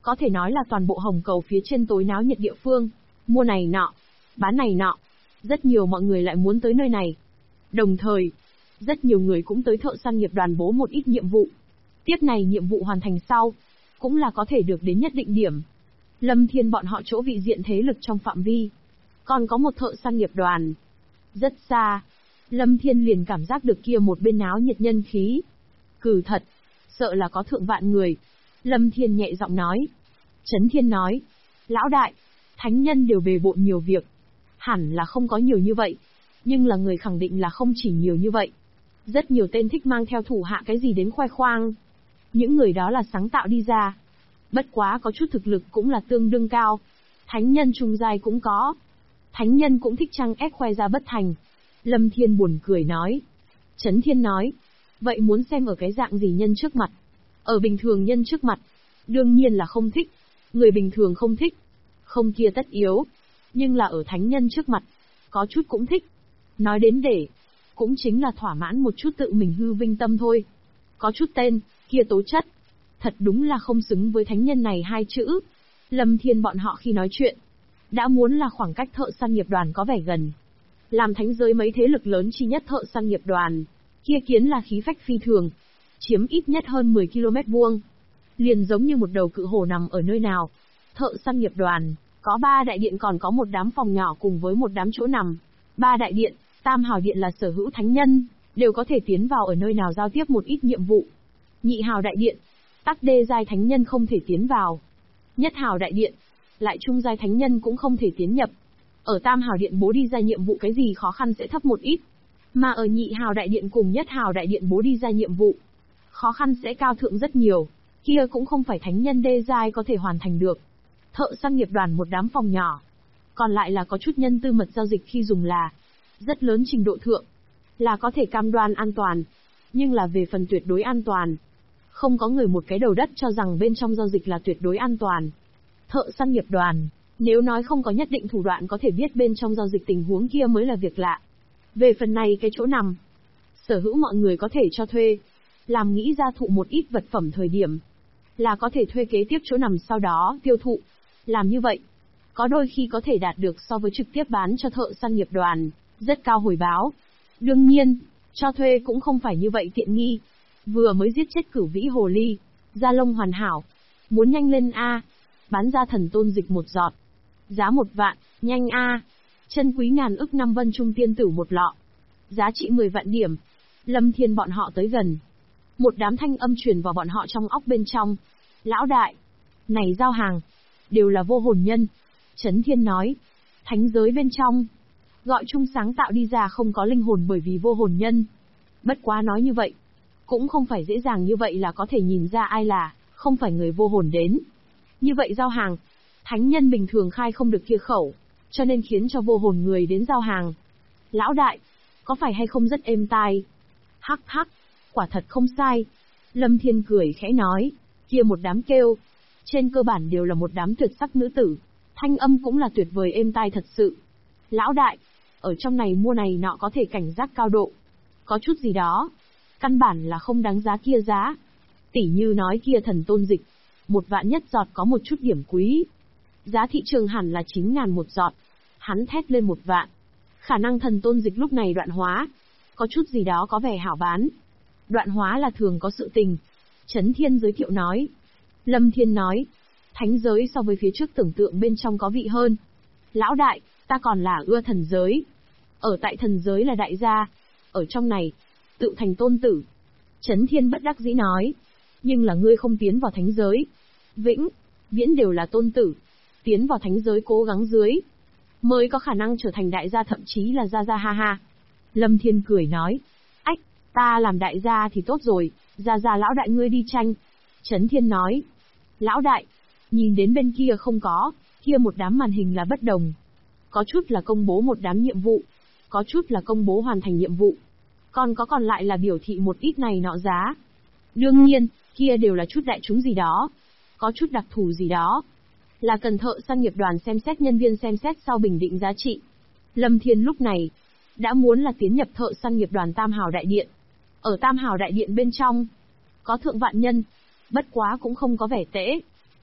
Có thể nói là toàn bộ Hồng Cầu phía trên tối náo nhiệt địa phương, mua này nọ, bán này nọ. Rất nhiều mọi người lại muốn tới nơi này. Đồng thời, rất nhiều người cũng tới thợ săn nghiệp đoàn bố một ít nhiệm vụ. Tiếp này nhiệm vụ hoàn thành sau, cũng là có thể được đến nhất định điểm. Lâm Thiên bọn họ chỗ vị diện thế lực trong phạm vi. Còn có một thợ săn nghiệp đoàn. Rất xa, Lâm Thiên liền cảm giác được kia một bên náo nhiệt nhân khí. Cừ thật, sợ là có thượng vạn người. Lâm Thiên nhẹ giọng nói. Trấn Thiên nói, lão đại, thánh nhân đều bề bộn nhiều việc. Hẳn là không có nhiều như vậy. Nhưng là người khẳng định là không chỉ nhiều như vậy. Rất nhiều tên thích mang theo thủ hạ cái gì đến khoe khoang. Những người đó là sáng tạo đi ra. Bất quá có chút thực lực cũng là tương đương cao. Thánh nhân trung giai cũng có. Thánh nhân cũng thích trăng ép khoe ra bất thành. Lâm Thiên buồn cười nói. Trấn Thiên nói. Vậy muốn xem ở cái dạng gì nhân trước mặt? Ở bình thường nhân trước mặt. Đương nhiên là không thích. Người bình thường không thích. Không kia tất yếu. Nhưng là ở thánh nhân trước mặt. Có chút cũng thích. Nói đến để. Cũng chính là thỏa mãn một chút tự mình hư vinh tâm thôi. Có chút tên, kia tố chất. Thật đúng là không xứng với thánh nhân này hai chữ. Lâm Thiên bọn họ khi nói chuyện. Đã muốn là khoảng cách thợ săn nghiệp đoàn có vẻ gần. Làm thánh giới mấy thế lực lớn chi nhất thợ săn nghiệp đoàn. Kia kiến là khí phách phi thường. Chiếm ít nhất hơn 10 km vuông. Liền giống như một đầu cự hổ nằm ở nơi nào. Thợ săn nghiệp đoàn, có 3 đại điện còn có một đám phòng nhỏ cùng với một đám chỗ nằm. 3 đại điện, Tam Hào Điện là sở hữu thánh nhân, đều có thể tiến vào ở nơi nào giao tiếp một ít nhiệm vụ. Nhị Hào Đại Điện, tắc đê giai thánh nhân không thể tiến vào. Nhất Hào Đại Điện, lại trung giai thánh nhân cũng không thể tiến nhập. Ở Tam Hào Điện bố đi ra nhiệm vụ cái gì khó khăn sẽ thấp một ít. Mà ở Nhị Hào Đại Điện cùng Nhất Hào Đại Điện bố đi ra nhiệm vụ, khó khăn sẽ cao thượng rất nhiều. Kia cũng không phải thánh nhân đê giai có thể hoàn thành được. Thợ săn nghiệp đoàn một đám phòng nhỏ. Còn lại là có chút nhân tư mật giao dịch khi dùng là rất lớn trình độ thượng, là có thể cam đoan an toàn, nhưng là về phần tuyệt đối an toàn. Không có người một cái đầu đất cho rằng bên trong giao dịch là tuyệt đối an toàn. Thợ săn nghiệp đoàn, nếu nói không có nhất định thủ đoạn có thể biết bên trong giao dịch tình huống kia mới là việc lạ. Về phần này cái chỗ nằm, sở hữu mọi người có thể cho thuê, làm nghĩ ra thụ một ít vật phẩm thời điểm, là có thể thuê kế tiếp chỗ nằm sau đó tiêu thụ. Làm như vậy, có đôi khi có thể đạt được so với trực tiếp bán cho thợ săn nghiệp đoàn rất cao hồi báo. Đương nhiên, cho thuê cũng không phải như vậy tiện nghi. Vừa mới giết chết Cửu Vĩ Hồ Ly, da lông hoàn hảo. Muốn nhanh lên a, bán ra thần tôn dịch một giọt. Giá 1 vạn, nhanh a. Chân quý ngàn ức năm vân trung tiên tử một lọ. Giá trị 10 vạn điểm. Lâm Thiên bọn họ tới gần. Một đám thanh âm truyền vào bọn họ trong óc bên trong. Lão đại, này giao hàng, đều là vô hồn nhân. Trấn Thiên nói, thánh giới bên trong, gọi chung sáng tạo đi ra không có linh hồn bởi vì vô hồn nhân. Bất quá nói như vậy, cũng không phải dễ dàng như vậy là có thể nhìn ra ai là, không phải người vô hồn đến. Như vậy giao hàng, thánh nhân bình thường khai không được kia khẩu, cho nên khiến cho vô hồn người đến giao hàng. Lão đại, có phải hay không rất êm tai? Hắc hắc, quả thật không sai. Lâm Thiên cười khẽ nói, kia một đám kêu, trên cơ bản đều là một đám tuyệt sắc nữ tử, thanh âm cũng là tuyệt vời êm tai thật sự. Lão đại, ở trong này mua này nọ có thể cảnh giác cao độ. Có chút gì đó, căn bản là không đáng giá kia giá. Tỉ như nói kia thần tôn dịch, 1 vạn nhất giọt có một chút điểm quý. Giá thị trường hẳn là 9.000 một giọt. Hắn thét lên 1 vạn. Khả năng thần tôn dịch lúc này đoạn hóa. Có chút gì đó có vẻ hảo bán. Đoạn hóa là thường có sự tình. Trấn Thiên giới thiệu nói. Lâm Thiên nói. Thánh giới so với phía trước tưởng tượng bên trong có vị hơn. Lão đại, ta còn là ưa thần giới. Ở tại thần giới là đại gia. Ở trong này, tự thành tôn tử. Trấn Thiên bất đắc dĩ nói. Nhưng là ngươi không tiến vào thánh giới. Vĩnh, viễn đều là tôn tử. Tiến vào thánh giới cố gắng dưới, mới có khả năng trở thành đại gia thậm chí là gia gia ha ha. Lâm Thiên cười nói. Ách, ta làm đại gia thì tốt rồi, gia gia lão đại ngươi đi tranh. Trấn Thiên nói. Lão đại, nhìn đến bên kia không có, kia một đám màn hình là bất đồng. Có chút là công bố một đám nhiệm vụ, có chút là công bố hoàn thành nhiệm vụ. Còn lại là biểu thị một ít này nọ giá. Đương nhiên, kia đều là chút đại chúng gì đó. Có chút đặc thù gì đó. Là cần thợ săn nghiệp đoàn xem xét nhân viên xem xét sau bình định giá trị. Lâm Thiên lúc này, đã muốn là tiến nhập thợ săn nghiệp đoàn Tam Hào Đại Điện. Ở Tam Hào Đại Điện bên trong, có thượng vạn nhân, bất quá cũng không có vẻ tễ.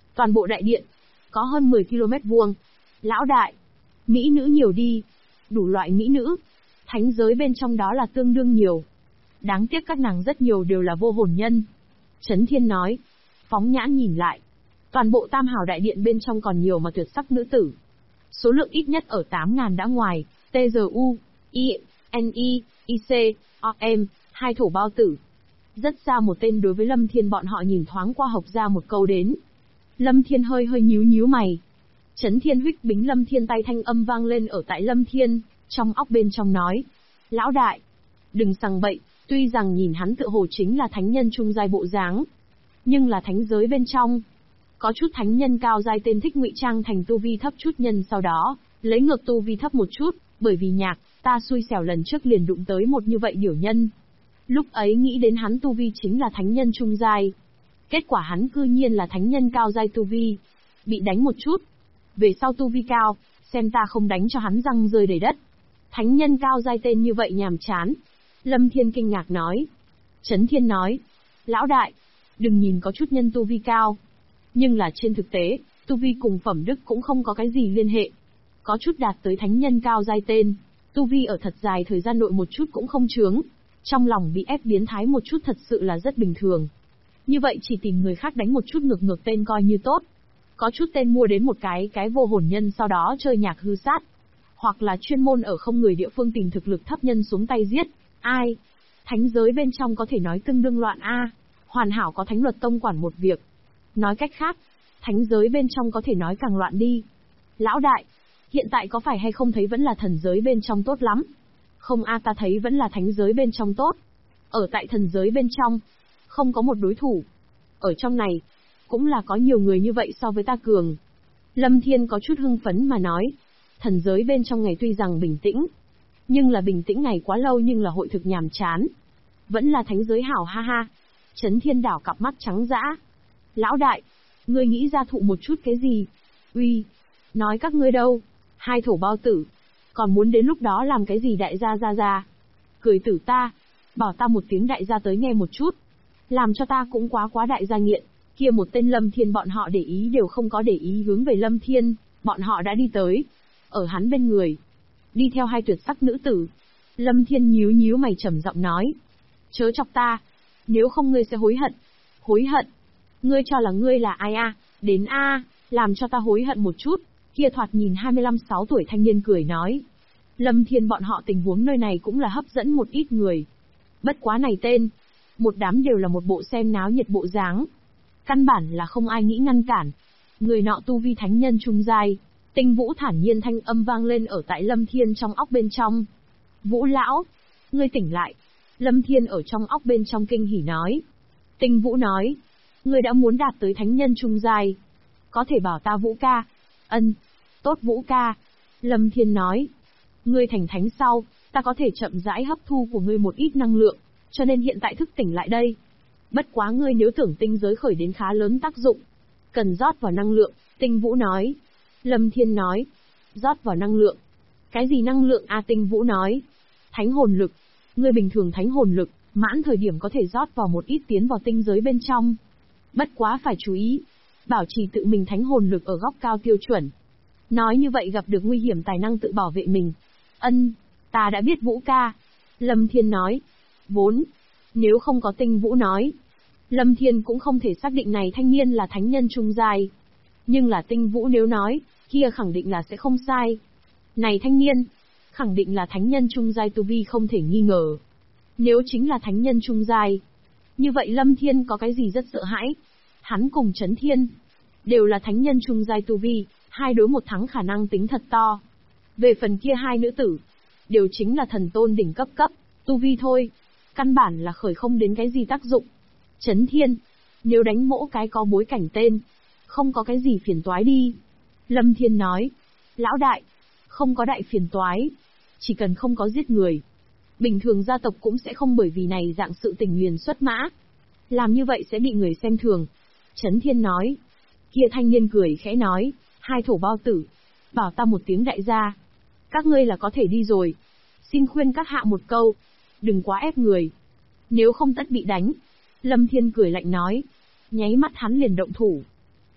Toàn bộ đại điện, có hơn 10 km vuông. Lão đại, mỹ nữ nhiều đi. Đủ loại mỹ nữ. Thánh giới bên trong đó là tương đương nhiều. Đáng tiếc các nàng rất nhiều đều là vô hồn nhân. Chấn Thiên nói. Phóng nhãn nhìn lại. Toàn bộ Tam Hào đại điện bên trong còn nhiều mà tuyệt sắc nữ tử. Số lượng ít nhất ở 8.000 đã ngoài. TGU, INI, IC, OM, hai thổ bao tử. Rất xa một tên đối với Lâm Thiên bọn họ nhìn thoáng qua hộc ra một câu đến. Lâm Thiên hơi nhíu mày. Chấn Thiên huých bính Lâm Thiên tay thanh âm vang lên ở tại Lâm Thiên, trong óc bên trong nói. Lão đại, đừng sằng bậy, tuy rằng nhìn hắn tựa hồ chính là thánh nhân trung giai bộ dáng, nhưng là thánh giới bên trong. Có chút thánh nhân cao giai tên thích ngụy trang thành tu vi thấp chút nhân sau đó, lấy ngược tu vi thấp một chút, bởi vì nhạc, ta xui xẻo lần trước liền đụng tới một như vậy điểu nhân. Lúc ấy nghĩ đến hắn tu vi chính là thánh nhân trung giai. Kết quả hắn cư nhiên là thánh nhân cao giai tu vi. Bị đánh một chút. Về sau tu vi cao, xem ta không đánh cho hắn răng rơi đầy đất. Thánh nhân cao giai tên như vậy nhàm chán. Lâm Thiên kinh ngạc nói. Chấn Thiên nói. Lão đại, đừng nhìn có chút nhân tu vi cao. Nhưng là trên thực tế, tu vi cùng phẩm đức cũng không có cái gì liên hệ. Có chút đạt tới thánh nhân cao giai tên. Tu vi ở thật dài thời gian nội một chút cũng không chướng. Trong lòng bị ép biến thái một chút thật sự là rất bình thường. Như vậy chỉ tìm người khác đánh một chút ngược tên coi như tốt. Có chút tên mua đến một cái vô hồn nhân sau đó chơi nhạc hư sát. Hoặc là chuyên môn ở không người địa phương tìm thực lực thấp nhân xuống tay giết. Ai? Thánh giới bên trong có thể nói tương đương loạn a. Hoàn hảo có thánh luật tông quản một việc. Nói cách khác, thánh giới bên trong có thể nói càng loạn đi. Lão đại, hiện tại có phải hay không thấy vẫn là thần giới bên trong tốt lắm? Không a, ta thấy vẫn là thánh giới bên trong tốt. Ở tại thần giới bên trong, không có một đối thủ. Ở trong này, cũng là có nhiều người như vậy so với ta cường. Lâm Thiên có chút hưng phấn mà nói. Thần giới bên trong ngày tuy rằng bình tĩnh, nhưng là bình tĩnh ngày quá lâu nhưng là hội thực nhàm chán. Vẫn là thánh giới hảo ha ha. Chấn Thiên đảo cặp mắt trắng dã. Lão đại, ngươi nghĩ ra thụ một chút cái gì? Uy, nói các ngươi đâu? Hai thổ bao tử. Còn muốn đến lúc đó làm cái gì đại gia ra? Cười tử ta, bảo ta một tiếng đại gia tới nghe một chút. Làm cho ta cũng quá đại gia nghiện. Kia một tên Lâm Thiên bọn họ để ý đều không có để ý hướng về Lâm Thiên, bọn họ đã đi tới. Ở hắn bên người, đi theo hai tuyệt sắc nữ tử. Lâm Thiên nhíu mày trầm giọng nói. Chớ chọc ta, nếu không ngươi sẽ hối hận. Hối hận? Ngươi cho là ngươi là ai a? Đến a, làm cho ta hối hận một chút. Kia thoạt nhìn 25-6 tuổi thanh niên cười nói. Lâm Thiên bọn họ tình huống nơi này cũng là hấp dẫn một ít người. Bất quá này tên, một đám đều là một bộ xem náo nhiệt bộ dáng. Căn bản là không ai nghĩ ngăn cản. Người nọ tu vi thánh nhân trung giai. Tinh Vũ thản nhiên thanh âm vang lên ở tại Lâm Thiên trong óc bên trong. Vũ lão, ngươi tỉnh lại. Lâm Thiên ở trong óc bên trong kinh hỉ nói. Tinh Vũ nói, ngươi đã muốn đạt tới thánh nhân trung giai. Có thể bảo ta Vũ ca. Ân, tốt Vũ ca. Lâm Thiên nói, ngươi thành thánh sau, ta có thể chậm rãi hấp thu của ngươi một ít năng lượng, cho nên hiện tại thức tỉnh lại đây. Bất quá ngươi nếu tưởng tinh giới khởi đến khá lớn tác dụng, cần rót vào năng lượng, Tinh Vũ nói. Lâm Thiên nói, rót vào năng lượng. Cái gì năng lượng a? Tinh Vũ nói, thánh hồn lực. Ngươi bình thường thánh hồn lực, mãn thời điểm có thể rót vào một ít tiến vào tinh giới bên trong. Bất quá phải chú ý, bảo trì tự mình thánh hồn lực ở góc cao tiêu chuẩn. Nói như vậy gặp được nguy hiểm tài năng tự bảo vệ mình. Ân, ta đã biết Vũ ca. Lâm Thiên nói. Vốn, nếu không có Tinh Vũ nói, Lâm Thiên cũng không thể xác định này thanh niên là thánh nhân trung giai. Nhưng là Tinh Vũ nếu nói, kia khẳng định là sẽ không sai. Này thanh niên, khẳng định là thánh nhân trung giai tu vi không thể nghi ngờ. Nếu chính là thánh nhân trung giai, như vậy Lâm Thiên có cái gì rất sợ hãi? Hắn cùng Chấn Thiên đều là thánh nhân trung giai tu vi, 2 đối 1 thắng khả năng tính thật to. Về phần kia hai nữ tử, đều chính là thần tôn đỉnh cấp tu vi thôi, căn bản là khởi không đến cái gì tác dụng. Chấn Thiên, nếu đánh mỗ cái có bối cảnh tên, không có cái gì phiền toái đi. Lâm Thiên nói, lão đại, không có đại phiền toái, chỉ cần không có giết người. Bình thường gia tộc cũng sẽ không bởi vì này dạng sự tình liền xuất mã. Làm như vậy sẽ bị người xem thường. Chấn Thiên nói. Kia thanh niên cười khẽ nói, hai thổ bao tử, bảo ta một tiếng đại gia. Các ngươi là có thể đi rồi. Xin khuyên các hạ một câu, đừng quá ép người. Nếu không tất bị đánh. Lâm Thiên cười lạnh nói. Nháy mắt hắn liền động thủ.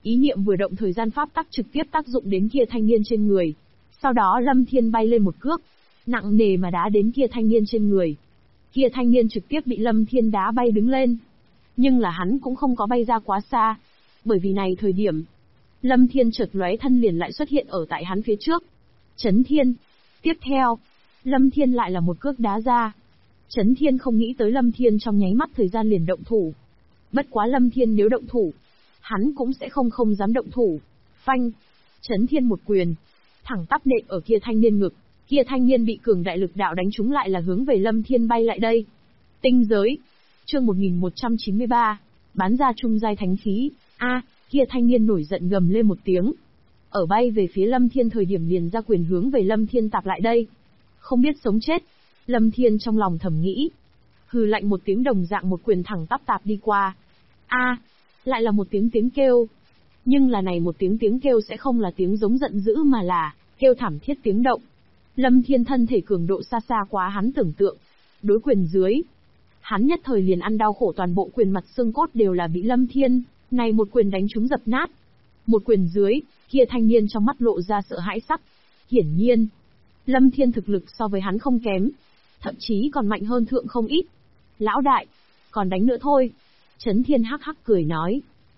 Ý niệm vừa động, thời gian pháp tắc trực tiếp tác dụng đến kia thanh niên trên người. Sau đó Lâm Thiên bay lên một cước, nặng nề mà đá đến kia thanh niên trên người. Kia thanh niên trực tiếp bị Lâm Thiên đá bay đứng lên. Nhưng là hắn cũng không có bay ra quá xa, bởi vì này thời điểm, Lâm Thiên chợt lóe thân liền lại xuất hiện ở tại hắn phía trước. Chấn Thiên. Tiếp theo, Lâm Thiên lại là một cước đá ra. Chấn Thiên không nghĩ tới Lâm Thiên trong nháy mắt thời gian liền động thủ. Bất quá Lâm Thiên nếu động thủ, hắn cũng sẽ không dám động thủ. Phanh. Chấn Thiên một quyền, thẳng tắp nện ở kia thanh niên ngực. Kia thanh niên bị cường đại lực đạo đánh trúng lại là hướng về Lâm Thiên bay lại đây. Tinh giới. Chương 1193. Bán ra trung giai thánh khí. Kia thanh niên nổi giận gầm lên một tiếng. Ở bay về phía Lâm Thiên thời điểm liền ra quyền hướng về Lâm Thiên tạp lại đây. Không biết sống chết. Lâm Thiên trong lòng thầm nghĩ. Hừ lạnh một tiếng, đồng dạng một quyền thẳng tắp tạp đi qua. Lại là một tiếng kêu. Nhưng là này một tiếng kêu sẽ không là tiếng giống giận dữ mà là kêu thảm thiết tiếng động. Lâm Thiên thân thể cường độ xa xa quá hắn tưởng tượng. Đối quyền dưới, hắn nhất thời liền ăn đau khổ, toàn bộ quyền mặt xương cốt đều là bị Lâm Thiên này một quyền đánh trúng dập nát. Một quyền dưới, kia thanh niên trong mắt lộ ra sợ hãi sắc. Hiển nhiên, Lâm Thiên thực lực so với hắn không kém, thậm chí còn mạnh hơn thượng không ít. Lão đại, còn đánh nữa thôi. Chấn Thiên hắc hắc cười nói.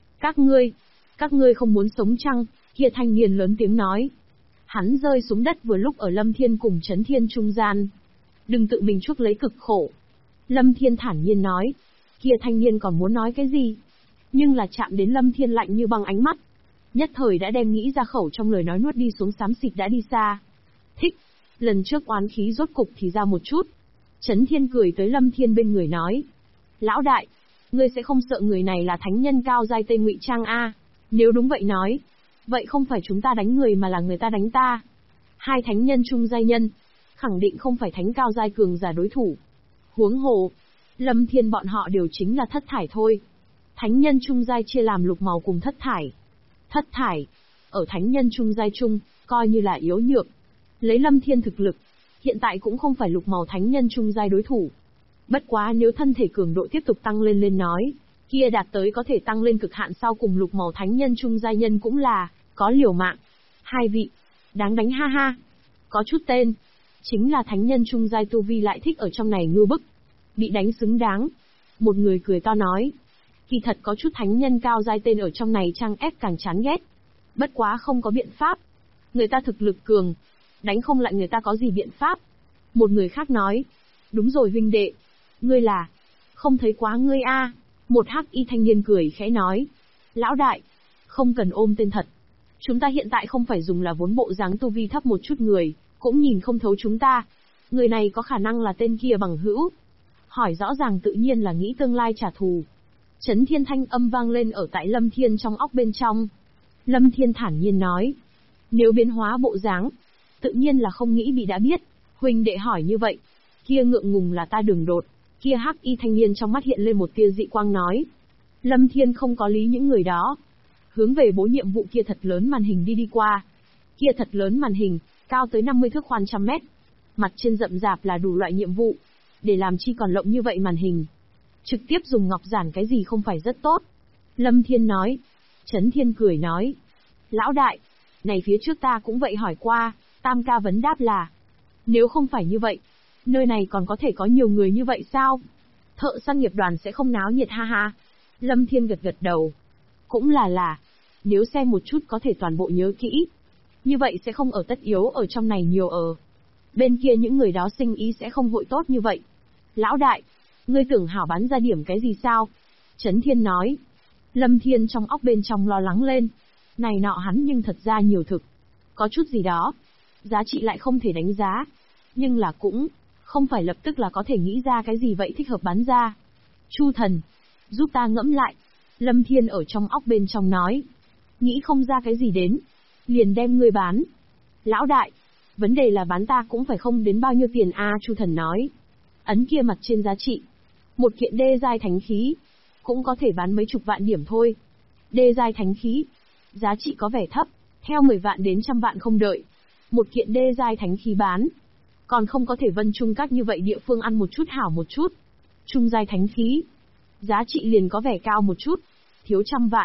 Các ngươi không muốn sống chăng? Kia thanh niên lớn tiếng nói. Hắn rơi xuống đất vừa lúc ở Lâm Thiên cùng Chấn Thiên trung gian. Đừng tự mình chuốc lấy cực khổ. Lâm Thiên thản nhiên nói. Kia thanh niên còn muốn nói cái gì? Nhưng là chạm đến Lâm Thiên lạnh như băng ánh mắt. Nhất thời đã đem nghĩ ra khẩu trong lời nói nuốt đi xuống, xám xịt đã đi xa. Thích. Lần trước oán khí rốt cục thì ra một chút. Chấn Thiên cười tới Lâm Thiên bên người nói. Lão đại, ngươi sẽ không sợ người này là thánh nhân cao giai Tây Ngụy Trang a? Nếu đúng vậy nói, vậy không phải chúng ta đánh người mà là người ta đánh ta. Hai thánh nhân trung giai nhân, khẳng định không phải thánh cao giai cường giả đối thủ. Huống hồ, Lâm Thiên bọn họ đều chính là thất thải thôi. Thánh nhân trung giai chia làm lục màu cùng thất thải. Thất thải, ở thánh nhân trung giai trung, coi như là yếu nhược. Lấy Lâm Thiên thực lực, hiện tại cũng không phải lục màu thánh nhân trung giai đối thủ. Bất quá nếu thân thể cường độ tiếp tục tăng lên nói, kia đạt tới có thể tăng lên cực hạn sau cùng lục màu thánh nhân trung giai nhân cũng là có liều mạng. Hai vị, đáng đánh ha ha. Có chút tên, chính là thánh nhân trung giai tu vi lại thích ở trong này ngư bức. Bị đánh xứng đáng. Một người cười to nói. Kỳ thật có chút thánh nhân cao giai tên ở trong này trang ép càng chán ghét. Bất quá không có biện pháp. Người ta thực lực cường, đánh không lại người ta có gì biện pháp. Một người khác nói. Đúng rồi huynh đệ. Ngươi là, không thấy quá ngươi a. Một hắc y thanh niên cười khẽ nói. Lão đại, không cần ôm tên thật. Chúng ta hiện tại không phải dùng là vốn bộ dáng tu vi thấp một chút người, cũng nhìn không thấu chúng ta. Người này có khả năng là tên kia bằng hữu. Hỏi rõ ràng tự nhiên là nghĩ tương lai trả thù. Chấn Thiên thanh âm vang lên ở tại Lâm Thiên trong óc bên trong. Lâm Thiên thản nhiên nói. Nếu biến hóa bộ dáng, tự nhiên là không nghĩ bị đã biết. Huynh đệ hỏi như vậy, kia ngượng ngùng là ta Đường Đột. Kia hắc y thanh niên trong mắt hiện lên một tia dị quang nói. Lâm Thiên không có lý những người đó. Hướng về bố nhiệm vụ kia thật lớn màn hình đi qua. Kia thật lớn màn hình, cao tới 50 thước, khoan 100 mét. Mặt trên rậm rạp là đủ loại nhiệm vụ. Để làm chi còn lộng như vậy màn hình. Trực tiếp dùng ngọc giản cái gì không phải rất tốt. Lâm Thiên nói. Chấn Thiên cười nói. Lão đại, này phía trước ta cũng vậy hỏi qua, Tam ca vấn đáp là. Nếu không phải như vậy, nơi này còn có thể có nhiều người như vậy sao? Thợ săn nghiệp đoàn sẽ không náo nhiệt ha ha. Lâm Thiên gật gật đầu. Cũng là, nếu xem một chút có thể toàn bộ nhớ kỹ. Như vậy sẽ không ở tất yếu ở trong này nhiều ở. Bên kia những người đó sinh ý sẽ không hội tốt như vậy. Lão đại, ngươi tưởng hảo bán ra điểm cái gì sao? Chấn Thiên nói. Lâm Thiên trong óc bên trong lo lắng lên. Này nọ hắn nhưng thật ra nhiều thực. Có chút gì đó. Giá trị lại không thể đánh giá. Nhưng là cũng không phải lập tức là có thể nghĩ ra cái gì vậy thích hợp bán ra. Chu thần, giúp ta ngẫm lại. Lâm Thiên ở trong óc bên trong nói. Nghĩ không ra cái gì đến. Liền đem ngươi bán. Lão đại, vấn đề là bán ta cũng phải không đến bao nhiêu tiền a. Chu thần nói. Ấn kia mặt trên giá trị. Một kiện đê giai thánh khí. Cũng có thể bán mấy chục vạn điểm thôi. Đê giai thánh khí. Giá trị có vẻ thấp. Theo 10 vạn đến 100 vạn không đợi. Một kiện đê giai thánh khí bán. Còn không có thể Vân Trung các như vậy địa phương ăn một chút hảo một chút. Trung giai thánh khí. Giá trị liền có vẻ cao một chút. Thiếu 100 vạn.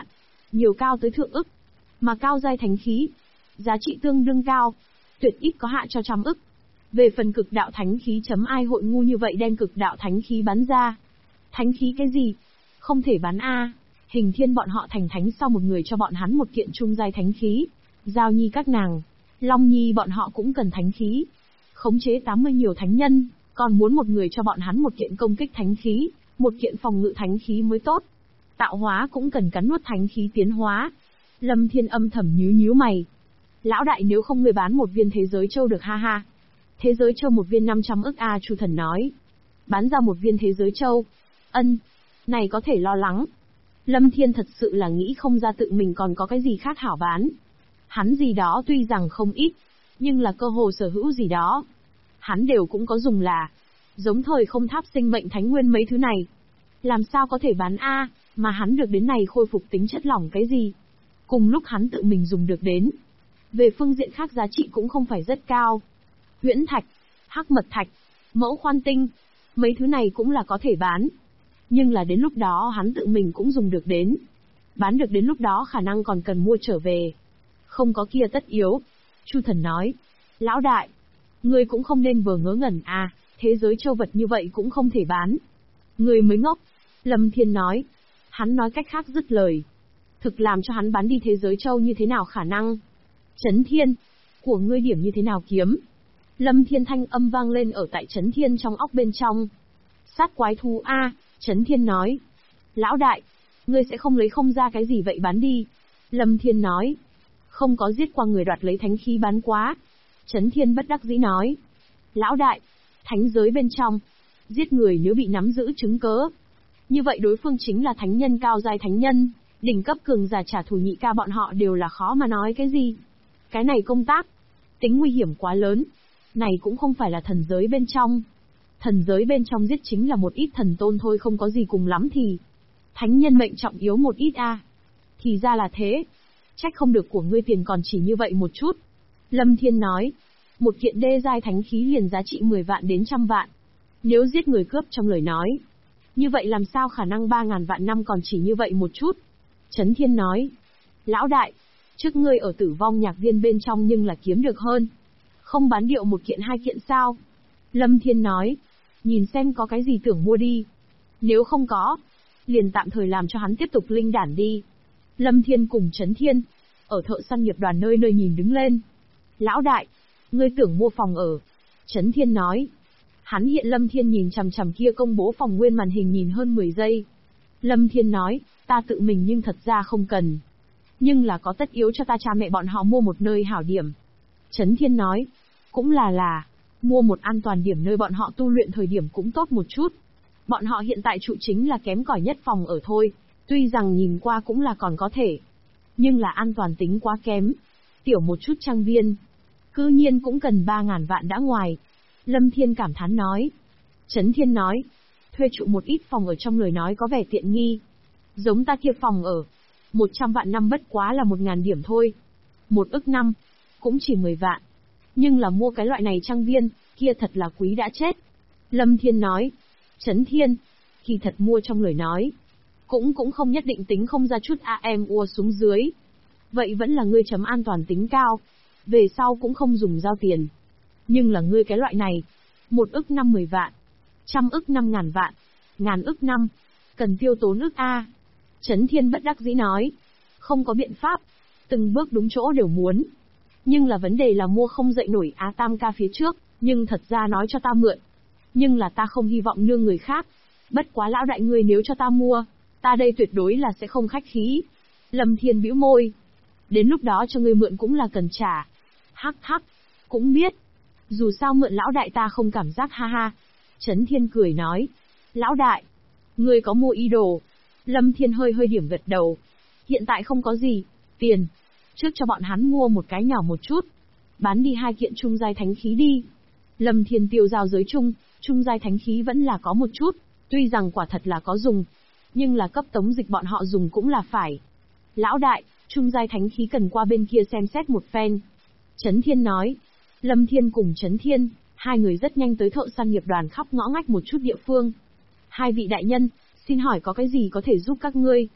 nhiều cao tới thượng ức. Mà cao giai thánh khí, giá trị tương đương cao, tuyệt ít có hạ cho trăm ức. Về phần cực đạo thánh khí ai hội ngu như vậy đem cực đạo thánh khí bán ra. Thánh khí cái gì? Không thể bán a. Hình Thiên bọn họ thành thánh sau một người cho bọn hắn một kiện trung giai thánh khí. Giao Nhi các nàng, Long Nhi bọn họ cũng cần thánh khí. Khống chế 80 nhiều thánh nhân, còn muốn một người cho bọn hắn một kiện công kích thánh khí, một kiện phòng ngự thánh khí mới tốt. Tạo hóa cũng cần cắn nuốt thánh khí tiến hóa. Lâm Thiên âm thầm nhíu mày. Lão đại nếu không người bán một viên thế giới châu được ha ha. Thế giới châu một viên 500 ức a. Chu Thần nói. Bán ra một viên thế giới châu. Ân. Này có thể lo lắng. Lâm Thiên thật sự là nghĩ không ra tự mình còn có cái gì khác hảo bán. Hắn gì đó tuy rằng không ít, nhưng là cơ hồ sở hữu gì đó. Hắn đều cũng có dùng là. Giống thời không tháp sinh mệnh thánh nguyên mấy thứ này. Làm sao có thể bán a, mà hắn được đến này khôi phục tính chất lỏng cái gì. Cùng lúc hắn tự mình dùng được đến. Về phương diện khác giá trị cũng không phải rất cao. Huyễn thạch, hắc mật thạch, mẫu khoan tinh, mấy thứ này cũng là có thể bán. Nhưng là đến lúc đó hắn tự mình cũng dùng được đến. Bán được đến lúc đó khả năng còn cần mua trở về. Không có kia tất yếu. Chu Thần nói. Lão đại, ngươi cũng không nên vờ ngớ ngẩn à, thế giới châu vật như vậy cũng không thể bán. Ngươi mới ngốc. Lâm Thiên nói. Hắn nói cách khác dứt lời. Thực làm cho hắn bán đi thế giới châu như thế nào khả năng? Chấn Thiên, của ngươi điểm như thế nào kiếm? Lâm Thiên thanh âm vang lên ở tại Chấn Thiên trong óc bên trong. Sát quái thú a. Chấn Thiên nói. Lão đại, ngươi sẽ không lấy không ra cái gì vậy bán đi. Lâm Thiên nói. Không có giết qua người đoạt lấy thánh khí bán quá. Chấn Thiên bất đắc dĩ nói. Lão đại, thánh giới bên trong, giết người nếu bị nắm giữ chứng cớ. Như vậy đối phương chính là thánh nhân cao giai thánh nhân, đỉnh cấp cường giả trả thù nhị ca bọn họ đều là khó mà nói cái gì. Cái này công tác, tính nguy hiểm quá lớn. Này cũng không phải là thần giới bên trong. Thần giới bên trong giết chính là một ít thần tôn thôi, không có gì cùng lắm thì. Thánh nhân mệnh trọng yếu một ít a. Thì ra là thế. Trách không được của ngươi tiền còn chỉ như vậy một chút. Lâm Thiên nói. Một kiện đê giai thánh khí liền giá trị 10 vạn đến 100 vạn. Nếu giết người cướp trong lời nói. Như vậy làm sao khả năng 3.000 vạn năm còn chỉ như vậy một chút. Chấn Thiên nói. Lão đại, trước ngươi ở tử vong nhạc viên bên trong nhưng là kiếm được hơn. Không bán điệu một kiện hai kiện sao? Lâm Thiên nói. Nhìn xem có cái gì tưởng mua đi. Nếu không có, liền tạm thời làm cho hắn tiếp tục linh đản đi. Lâm Thiên cùng Chấn Thiên, ở thợ săn nghiệp đoàn nơi nhìn đứng lên. Lão đại, ngươi tưởng mua phòng ở. Chấn Thiên nói. Hắn hiện Lâm Thiên nhìn chằm chằm kia công bố phòng nguyên màn hình nhìn hơn 10 giây. Lâm Thiên nói, ta tự mình nhưng thật ra không cần. Nhưng là có tất yếu cho ta cha mẹ bọn họ mua một nơi hảo điểm. Chấn Thiên nói, cũng là, mua một an toàn điểm nơi bọn họ tu luyện thời điểm cũng tốt một chút. Bọn họ hiện tại trụ chính là kém cỏi nhất phòng ở thôi, tuy rằng nhìn qua cũng là còn có thể. Nhưng là an toàn tính quá kém. Tiểu một chút trang viên. Cư nhiên cũng cần 3.000 vạn đã ngoài. Lâm Thiên cảm thán nói. Chấn Thiên nói, thuê trụ một ít phòng ở trong lời nói có vẻ tiện nghi. Giống ta kia phòng ở, 100 vạn năm bất quá là 1.000 điểm thôi. 1 ức năm, cũng chỉ 10 vạn. Nhưng là mua cái loại này trang viên, kia thật là quý đã chết. Lâm Thiên nói. Chấn Thiên, kỳ thật mua trong lời nói. Cũng không nhất định tính không ra chút AM ua xuống dưới. Vậy vẫn là ngươi chấm an toàn tính cao. Về sau cũng không dùng giao tiền. Nhưng là ngươi cái loại này. 1 ức năm 10 vạn. 100 ức 5.000 vạn. 1.000 ức năm. Cần tiêu tốn ức A. Chấn Thiên bất đắc dĩ nói. Không có biện pháp. Từng bước đúng chỗ đều muốn. Nhưng là vấn đề là mua không dậy nổi Á Tam ca phía trước. Nhưng thật ra nói cho ta mượn. Nhưng là ta không hy vọng nương người khác. Bất quá lão đại ngươi nếu cho ta mua, ta đây tuyệt đối là sẽ không khách khí. Lâm Thiên bĩu môi. Đến lúc đó cho ngươi mượn cũng là cần trả. Hắc hắc. Cũng biết. Dù sao mượn lão đại ta không cảm giác ha ha. Chấn Thiên cười nói. Lão đại. Ngươi có mua ý đồ. Lâm Thiên hơi điểm gật đầu. Hiện tại không có gì. Tiền. Trước cho bọn hắn mua một cái nhỏ một chút. Bán đi 2 kiện trung giai thánh khí đi. Lâm Thiên tiêu giao giới trung giai thánh khí vẫn là có một chút. Tuy rằng quả thật là có dùng. Nhưng là cấp tống dịch bọn họ dùng cũng là phải. Lão đại, trung giai thánh khí cần qua bên kia xem xét một phen. Chấn Thiên nói. Lâm Thiên cùng Chấn Thiên, hai người rất nhanh tới thợ săn nghiệp đoàn khắp ngõ ngách một chút địa phương. Hai vị đại nhân, xin hỏi có cái gì có thể giúp các ngươi?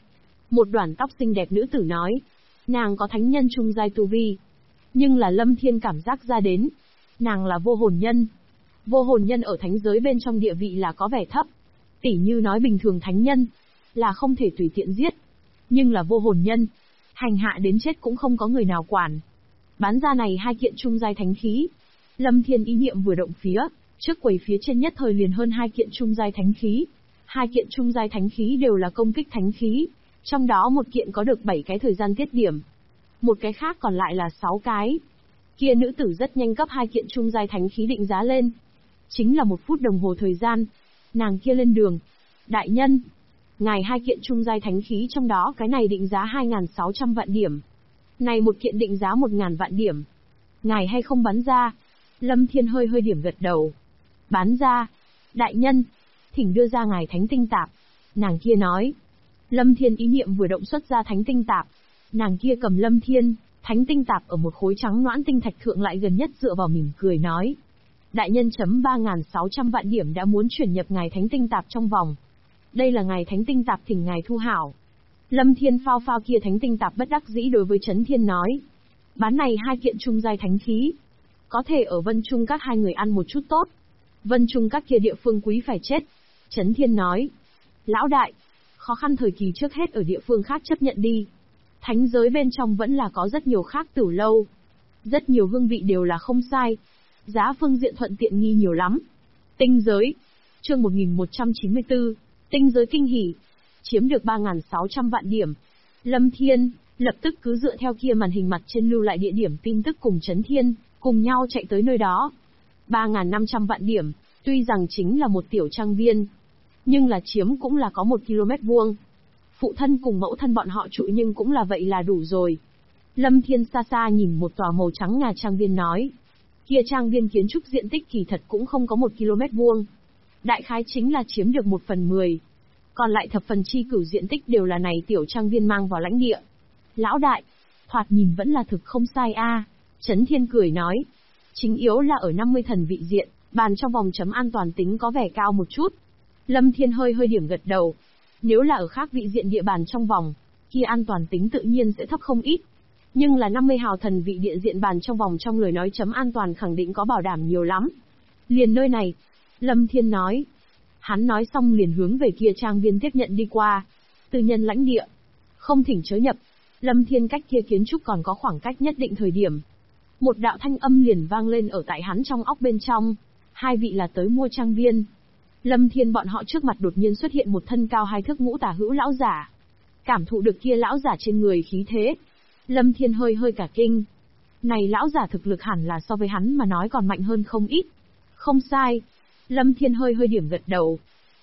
Một đoàn tóc xinh đẹp nữ tử nói. Nàng có thánh nhân trung giai tu vi. Nhưng là Lâm Thiên cảm giác ra đến. Nàng là vô hồn nhân. Vô hồn nhân ở thánh giới bên trong địa vị là có vẻ thấp. Tỉ như nói bình thường thánh nhân, là không thể tùy tiện giết. Nhưng là vô hồn nhân, hành hạ đến chết cũng không có người nào quản. Bán ra này 2 kiện trung giai thánh khí. Lâm Thiên ý niệm vừa động phía, trước quầy phía trên nhất thời liền hơn 2 kiện trung giai thánh khí. 2 kiện trung giai thánh khí đều là công kích thánh khí, trong đó một kiện có được 7 cái thời gian tiết điểm, một cái khác còn lại là 6 cái. Kia nữ tử rất nhanh cấp 2 kiện trung giai thánh khí định giá lên. Chính là 1 phút đồng hồ thời gian. Nàng kia lên đường. Đại nhân, ngài 2 kiện trung giai thánh khí trong đó cái này định giá 2.600 vạn điểm. Này một kiện định giá 1.000 vạn điểm. Ngài hay không bán ra? Lâm Thiên hơi điểm gật đầu. Bán ra. Đại nhân, thỉnh đưa ra ngài thánh tinh tạp. Nàng kia nói. Lâm Thiên ý niệm vừa động xuất ra thánh tinh tạp. Nàng kia cầm Lâm Thiên, thánh tinh tạp ở một khối trắng noãn tinh thạch thượng lại gần nhất dựa vào mỉm cười nói. Đại nhân chấm 3.600 vạn điểm đã muốn chuyển nhập ngài thánh tinh tạp trong vòng. Đây là ngài thánh tinh tạp thỉnh ngài thu hảo. Lâm Thiên phao kia thánh tinh tạp bất đắc dĩ đối với Chấn Thiên nói. Bán này 2 kiện trung giai thánh khí. Có thể ở Vân Trung các 2 người ăn một chút tốt. Vân Trung các kia địa phương quý phải chết. Chấn Thiên nói. Lão đại, khó khăn thời kỳ trước hết ở địa phương khác chấp nhận đi. Thánh giới bên trong vẫn là có rất nhiều khác tửu lâu. Rất nhiều hương vị đều là không sai. Giá phương diện thuận tiện nghi nhiều lắm. Tinh giới. Chương 1194. Tinh giới kinh hỉ. Chiếm được 3.600 vạn điểm. Lâm Thiên, lập tức cứ dựa theo kia màn hình mặt trên lưu lại địa điểm tin tức cùng Chấn Thiên, cùng nhau chạy tới nơi đó. 3.500 vạn điểm, tuy rằng chính là một tiểu trang viên. Nhưng là chiếm cũng là có 1 km vuông. Phụ thân cùng mẫu thân bọn họ trụ nhưng cũng là vậy là đủ rồi. Lâm Thiên xa xa nhìn một tòa màu trắng ngà trang viên nói. Kia trang viên kiến trúc diện tích kỳ thật cũng không có 1 km vuông. Đại khái chính là chiếm được 1/10. Còn lại thập phần chi cửu diện tích đều là này tiểu trang viên mang vào lãnh địa. Lão đại, thoạt nhìn vẫn là thực không sai a. Chấn Thiên cười nói. Chính yếu là ở 50 thần vị diện, bàn trong vòng chấm an toàn tính có vẻ cao một chút. Lâm Thiên hơi điểm gật đầu. Nếu là ở khác vị diện địa bàn trong vòng, kia an toàn tính tự nhiên sẽ thấp không ít. Nhưng là 50 hào thần vị địa diện bàn trong vòng trong lời nói chấm an toàn khẳng định có bảo đảm nhiều lắm. Liền nơi này, Lâm Thiên nói. Hắn nói xong liền hướng về kia trang viên tiếp nhận đi qua. Tư nhân lãnh địa. Không thỉnh chớ nhập. Lâm Thiên cách kia kiến trúc còn có khoảng cách nhất định thời điểm. Một đạo thanh âm liền vang lên ở tại hắn trong óc bên trong. 2 vị là tới mua trang viên. Lâm Thiên bọn họ trước mặt đột nhiên xuất hiện một thân cao 2 thước ngũ tả hữu lão giả. Cảm thụ được kia lão giả trên người khí thế. Lâm Thiên hơi cả kinh. Này lão giả thực lực hẳn là so với hắn mà nói còn mạnh hơn không ít. Không sai. Lâm Thiên hơi điểm gật đầu.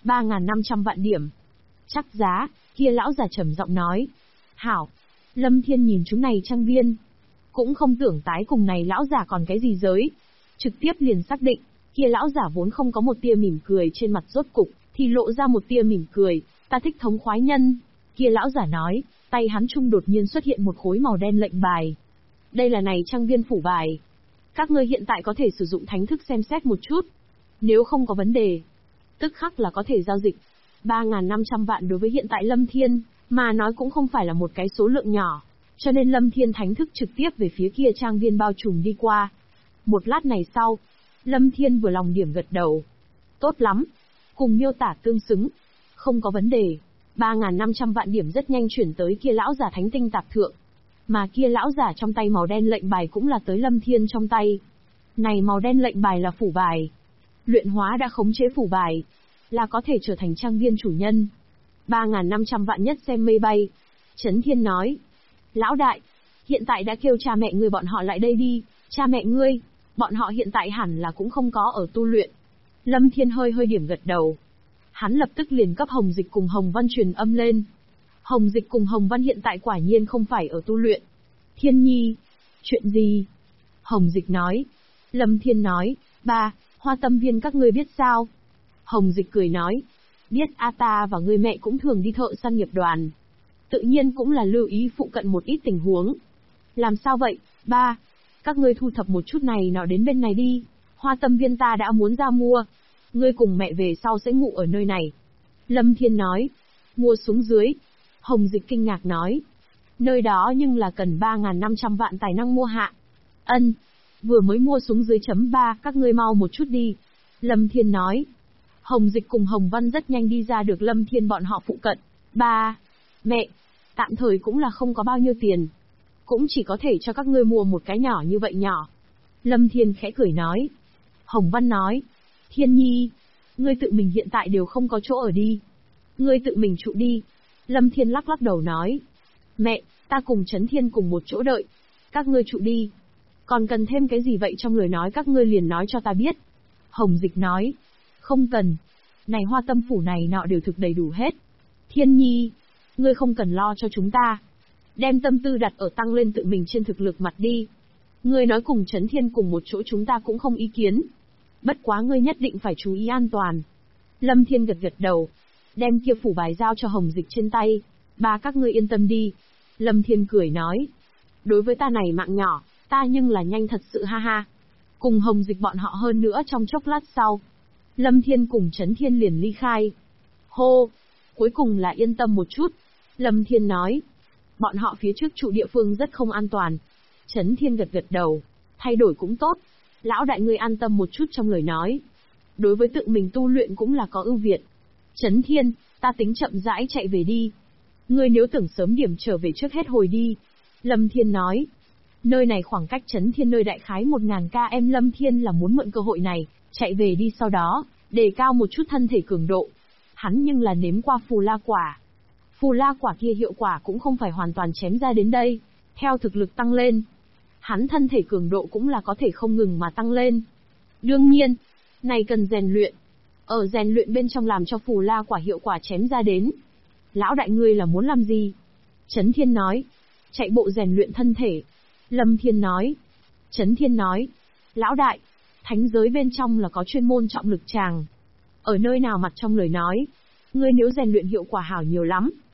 3.500 vạn điểm. Chắc giá, kia lão giả trầm giọng nói. Hảo. Lâm Thiên nhìn chúng này trang viên. Cũng không tưởng tái cùng này lão giả còn cái gì giới. Trực tiếp liền xác định, kia lão giả vốn không có một tia mỉm cười trên mặt rốt cục, thì lộ ra một tia mỉm cười, ta thích thống khoái nhân. Kia lão giả nói, tay hắn trung đột nhiên xuất hiện một khối màu đen lệnh bài. Đây là này trang viên phủ bài. Các ngươi hiện tại có thể sử dụng thánh thức xem xét một chút. Nếu không có vấn đề, tức khắc là có thể giao dịch. 3.500 vạn đối với hiện tại Lâm Thiên, mà nói cũng không phải là một cái số lượng nhỏ. Cho nên Lâm Thiên thánh thức trực tiếp về phía kia trang viên bao trùm đi qua. Một lát này sau, Lâm Thiên vừa lòng điểm gật đầu. Tốt lắm. Cùng miêu tả tương xứng. Không có vấn đề. 3.500 vạn điểm rất nhanh chuyển tới kia lão giả thánh tinh tạp thượng. Mà kia lão giả trong tay màu đen lệnh bài cũng là tới Lâm Thiên trong tay. Này màu đen lệnh bài là phủ bài. Luyện hóa đã khống chế phủ bài, là có thể trở thành trang viên chủ nhân. 3.500 vạn nhất xem mây bay. Chấn Thiên nói. Lão đại, hiện tại đã kêu cha mẹ ngươi bọn họ lại đây đi. Cha mẹ ngươi, bọn họ hiện tại hẳn là cũng không có ở tu luyện. Lâm Thiên hơi điểm gật đầu. Hắn lập tức liền cấp Hồng Dịch cùng Hồng Văn truyền âm lên. Hồng Dịch cùng Hồng Văn hiện tại quả nhiên không phải ở tu luyện. Thiên Nhi, chuyện gì? Hồng Dịch nói. Lâm Thiên nói, ba, Hoa Tâm Viên các ngươi biết sao? Hồng Dịch cười nói, biết a, ta và ngươi mẹ cũng thường đi thợ săn nghiệp đoàn. Tự nhiên cũng là lưu ý phụ cận một ít tình huống. Làm sao vậy, ba? Các ngươi thu thập một chút này nọ đến bên này đi. Hoa Tâm Viên ta đã muốn ra mua. Ngươi cùng mẹ về sau sẽ ngủ ở nơi này. Lâm Thiên nói, mua xuống dưới. Hồng Dịch kinh ngạc nói. Nơi đó nhưng là cần 3.500 vạn tài năng mua hạ. Ân. Vừa mới mua xuống dưới chấm 3, các ngươi mau một chút đi. Lâm Thiên nói. Hồng Dịch cùng Hồng Văn rất nhanh đi ra được Lâm Thiên bọn họ phụ cận. Ba. Mẹ. Tạm thời cũng là không có bao nhiêu tiền. Cũng chỉ có thể cho các ngươi mua một cái nhỏ như vậy nhỏ. Lâm Thiên khẽ cười nói. Hồng Văn nói. Thiên Nhi. Ngươi tự mình hiện tại đều không có chỗ ở đi. Ngươi tự mình trụ đi. Lâm Thiên lắc lắc đầu nói. Mẹ, ta cùng Trấn Thiên cùng một chỗ đợi. Các ngươi trụ đi. Còn cần thêm cái gì vậy trong lời nói các ngươi liền nói cho ta biết. Hồng Dịch nói. Không cần. Này Hoa Tâm phủ này nọ đều thực đầy đủ hết. Thiên Nhi. Ngươi không cần lo cho chúng ta. Đem tâm tư đặt ở tăng lên tự mình trên thực lực mặt đi. Ngươi nói cùng Trấn Thiên cùng một chỗ chúng ta cũng không ý kiến. Bất quá ngươi nhất định phải chú ý an toàn. Lâm Thiên gật gật đầu. Đem kia phủ bài giao cho Hồng Dịch trên tay. Ba các ngươi yên tâm đi. Lâm Thiên cười nói. Đối với ta này mạng nhỏ, ta nhưng là nhanh thật sự ha ha. Cùng Hồng Dịch bọn họ hơn nữa trong chốc lát sau. Lâm Thiên cùng Trấn Thiên liền ly khai. Hô! Cuối cùng là yên tâm một chút. Lâm Thiên nói. Bọn họ phía trước trụ địa phương rất không an toàn. Trấn Thiên gật gật đầu. Thay đổi cũng tốt. Lão đại ngươi an tâm một chút trong lời nói. Đối với tự mình tu luyện cũng là có ưu việt. Trấn Thiên, ta tính chậm rãi chạy về đi. Ngươi nếu tưởng sớm điểm trở về trước hết hồi đi. Lâm Thiên nói. Nơi này khoảng cách Trấn Thiên nơi đại khái 1000 km. Lâm Thiên là muốn mượn cơ hội này, chạy về đi sau đó, đề cao một chút thân thể cường độ. Hắn nhưng là nếm qua phù la quả. Phù la quả kia hiệu quả cũng không phải hoàn toàn chém ra đến đây. Theo thực lực tăng lên, hắn thân thể cường độ cũng là có thể không ngừng mà tăng lên. Đương nhiên, này cần rèn luyện. Ở rèn luyện bên trong làm cho phù la quả hiệu quả chém ra đến. Lão đại ngươi là muốn làm gì? Trấn Thiên nói. Chạy bộ rèn luyện thân thể. Lâm Thiên nói. Trấn Thiên nói. Lão đại, thánh giới bên trong là có chuyên môn trọng lực tràng. Ở nơi nào mặt trong lời nói. Ngươi nếu rèn luyện hiệu quả hảo nhiều lắm.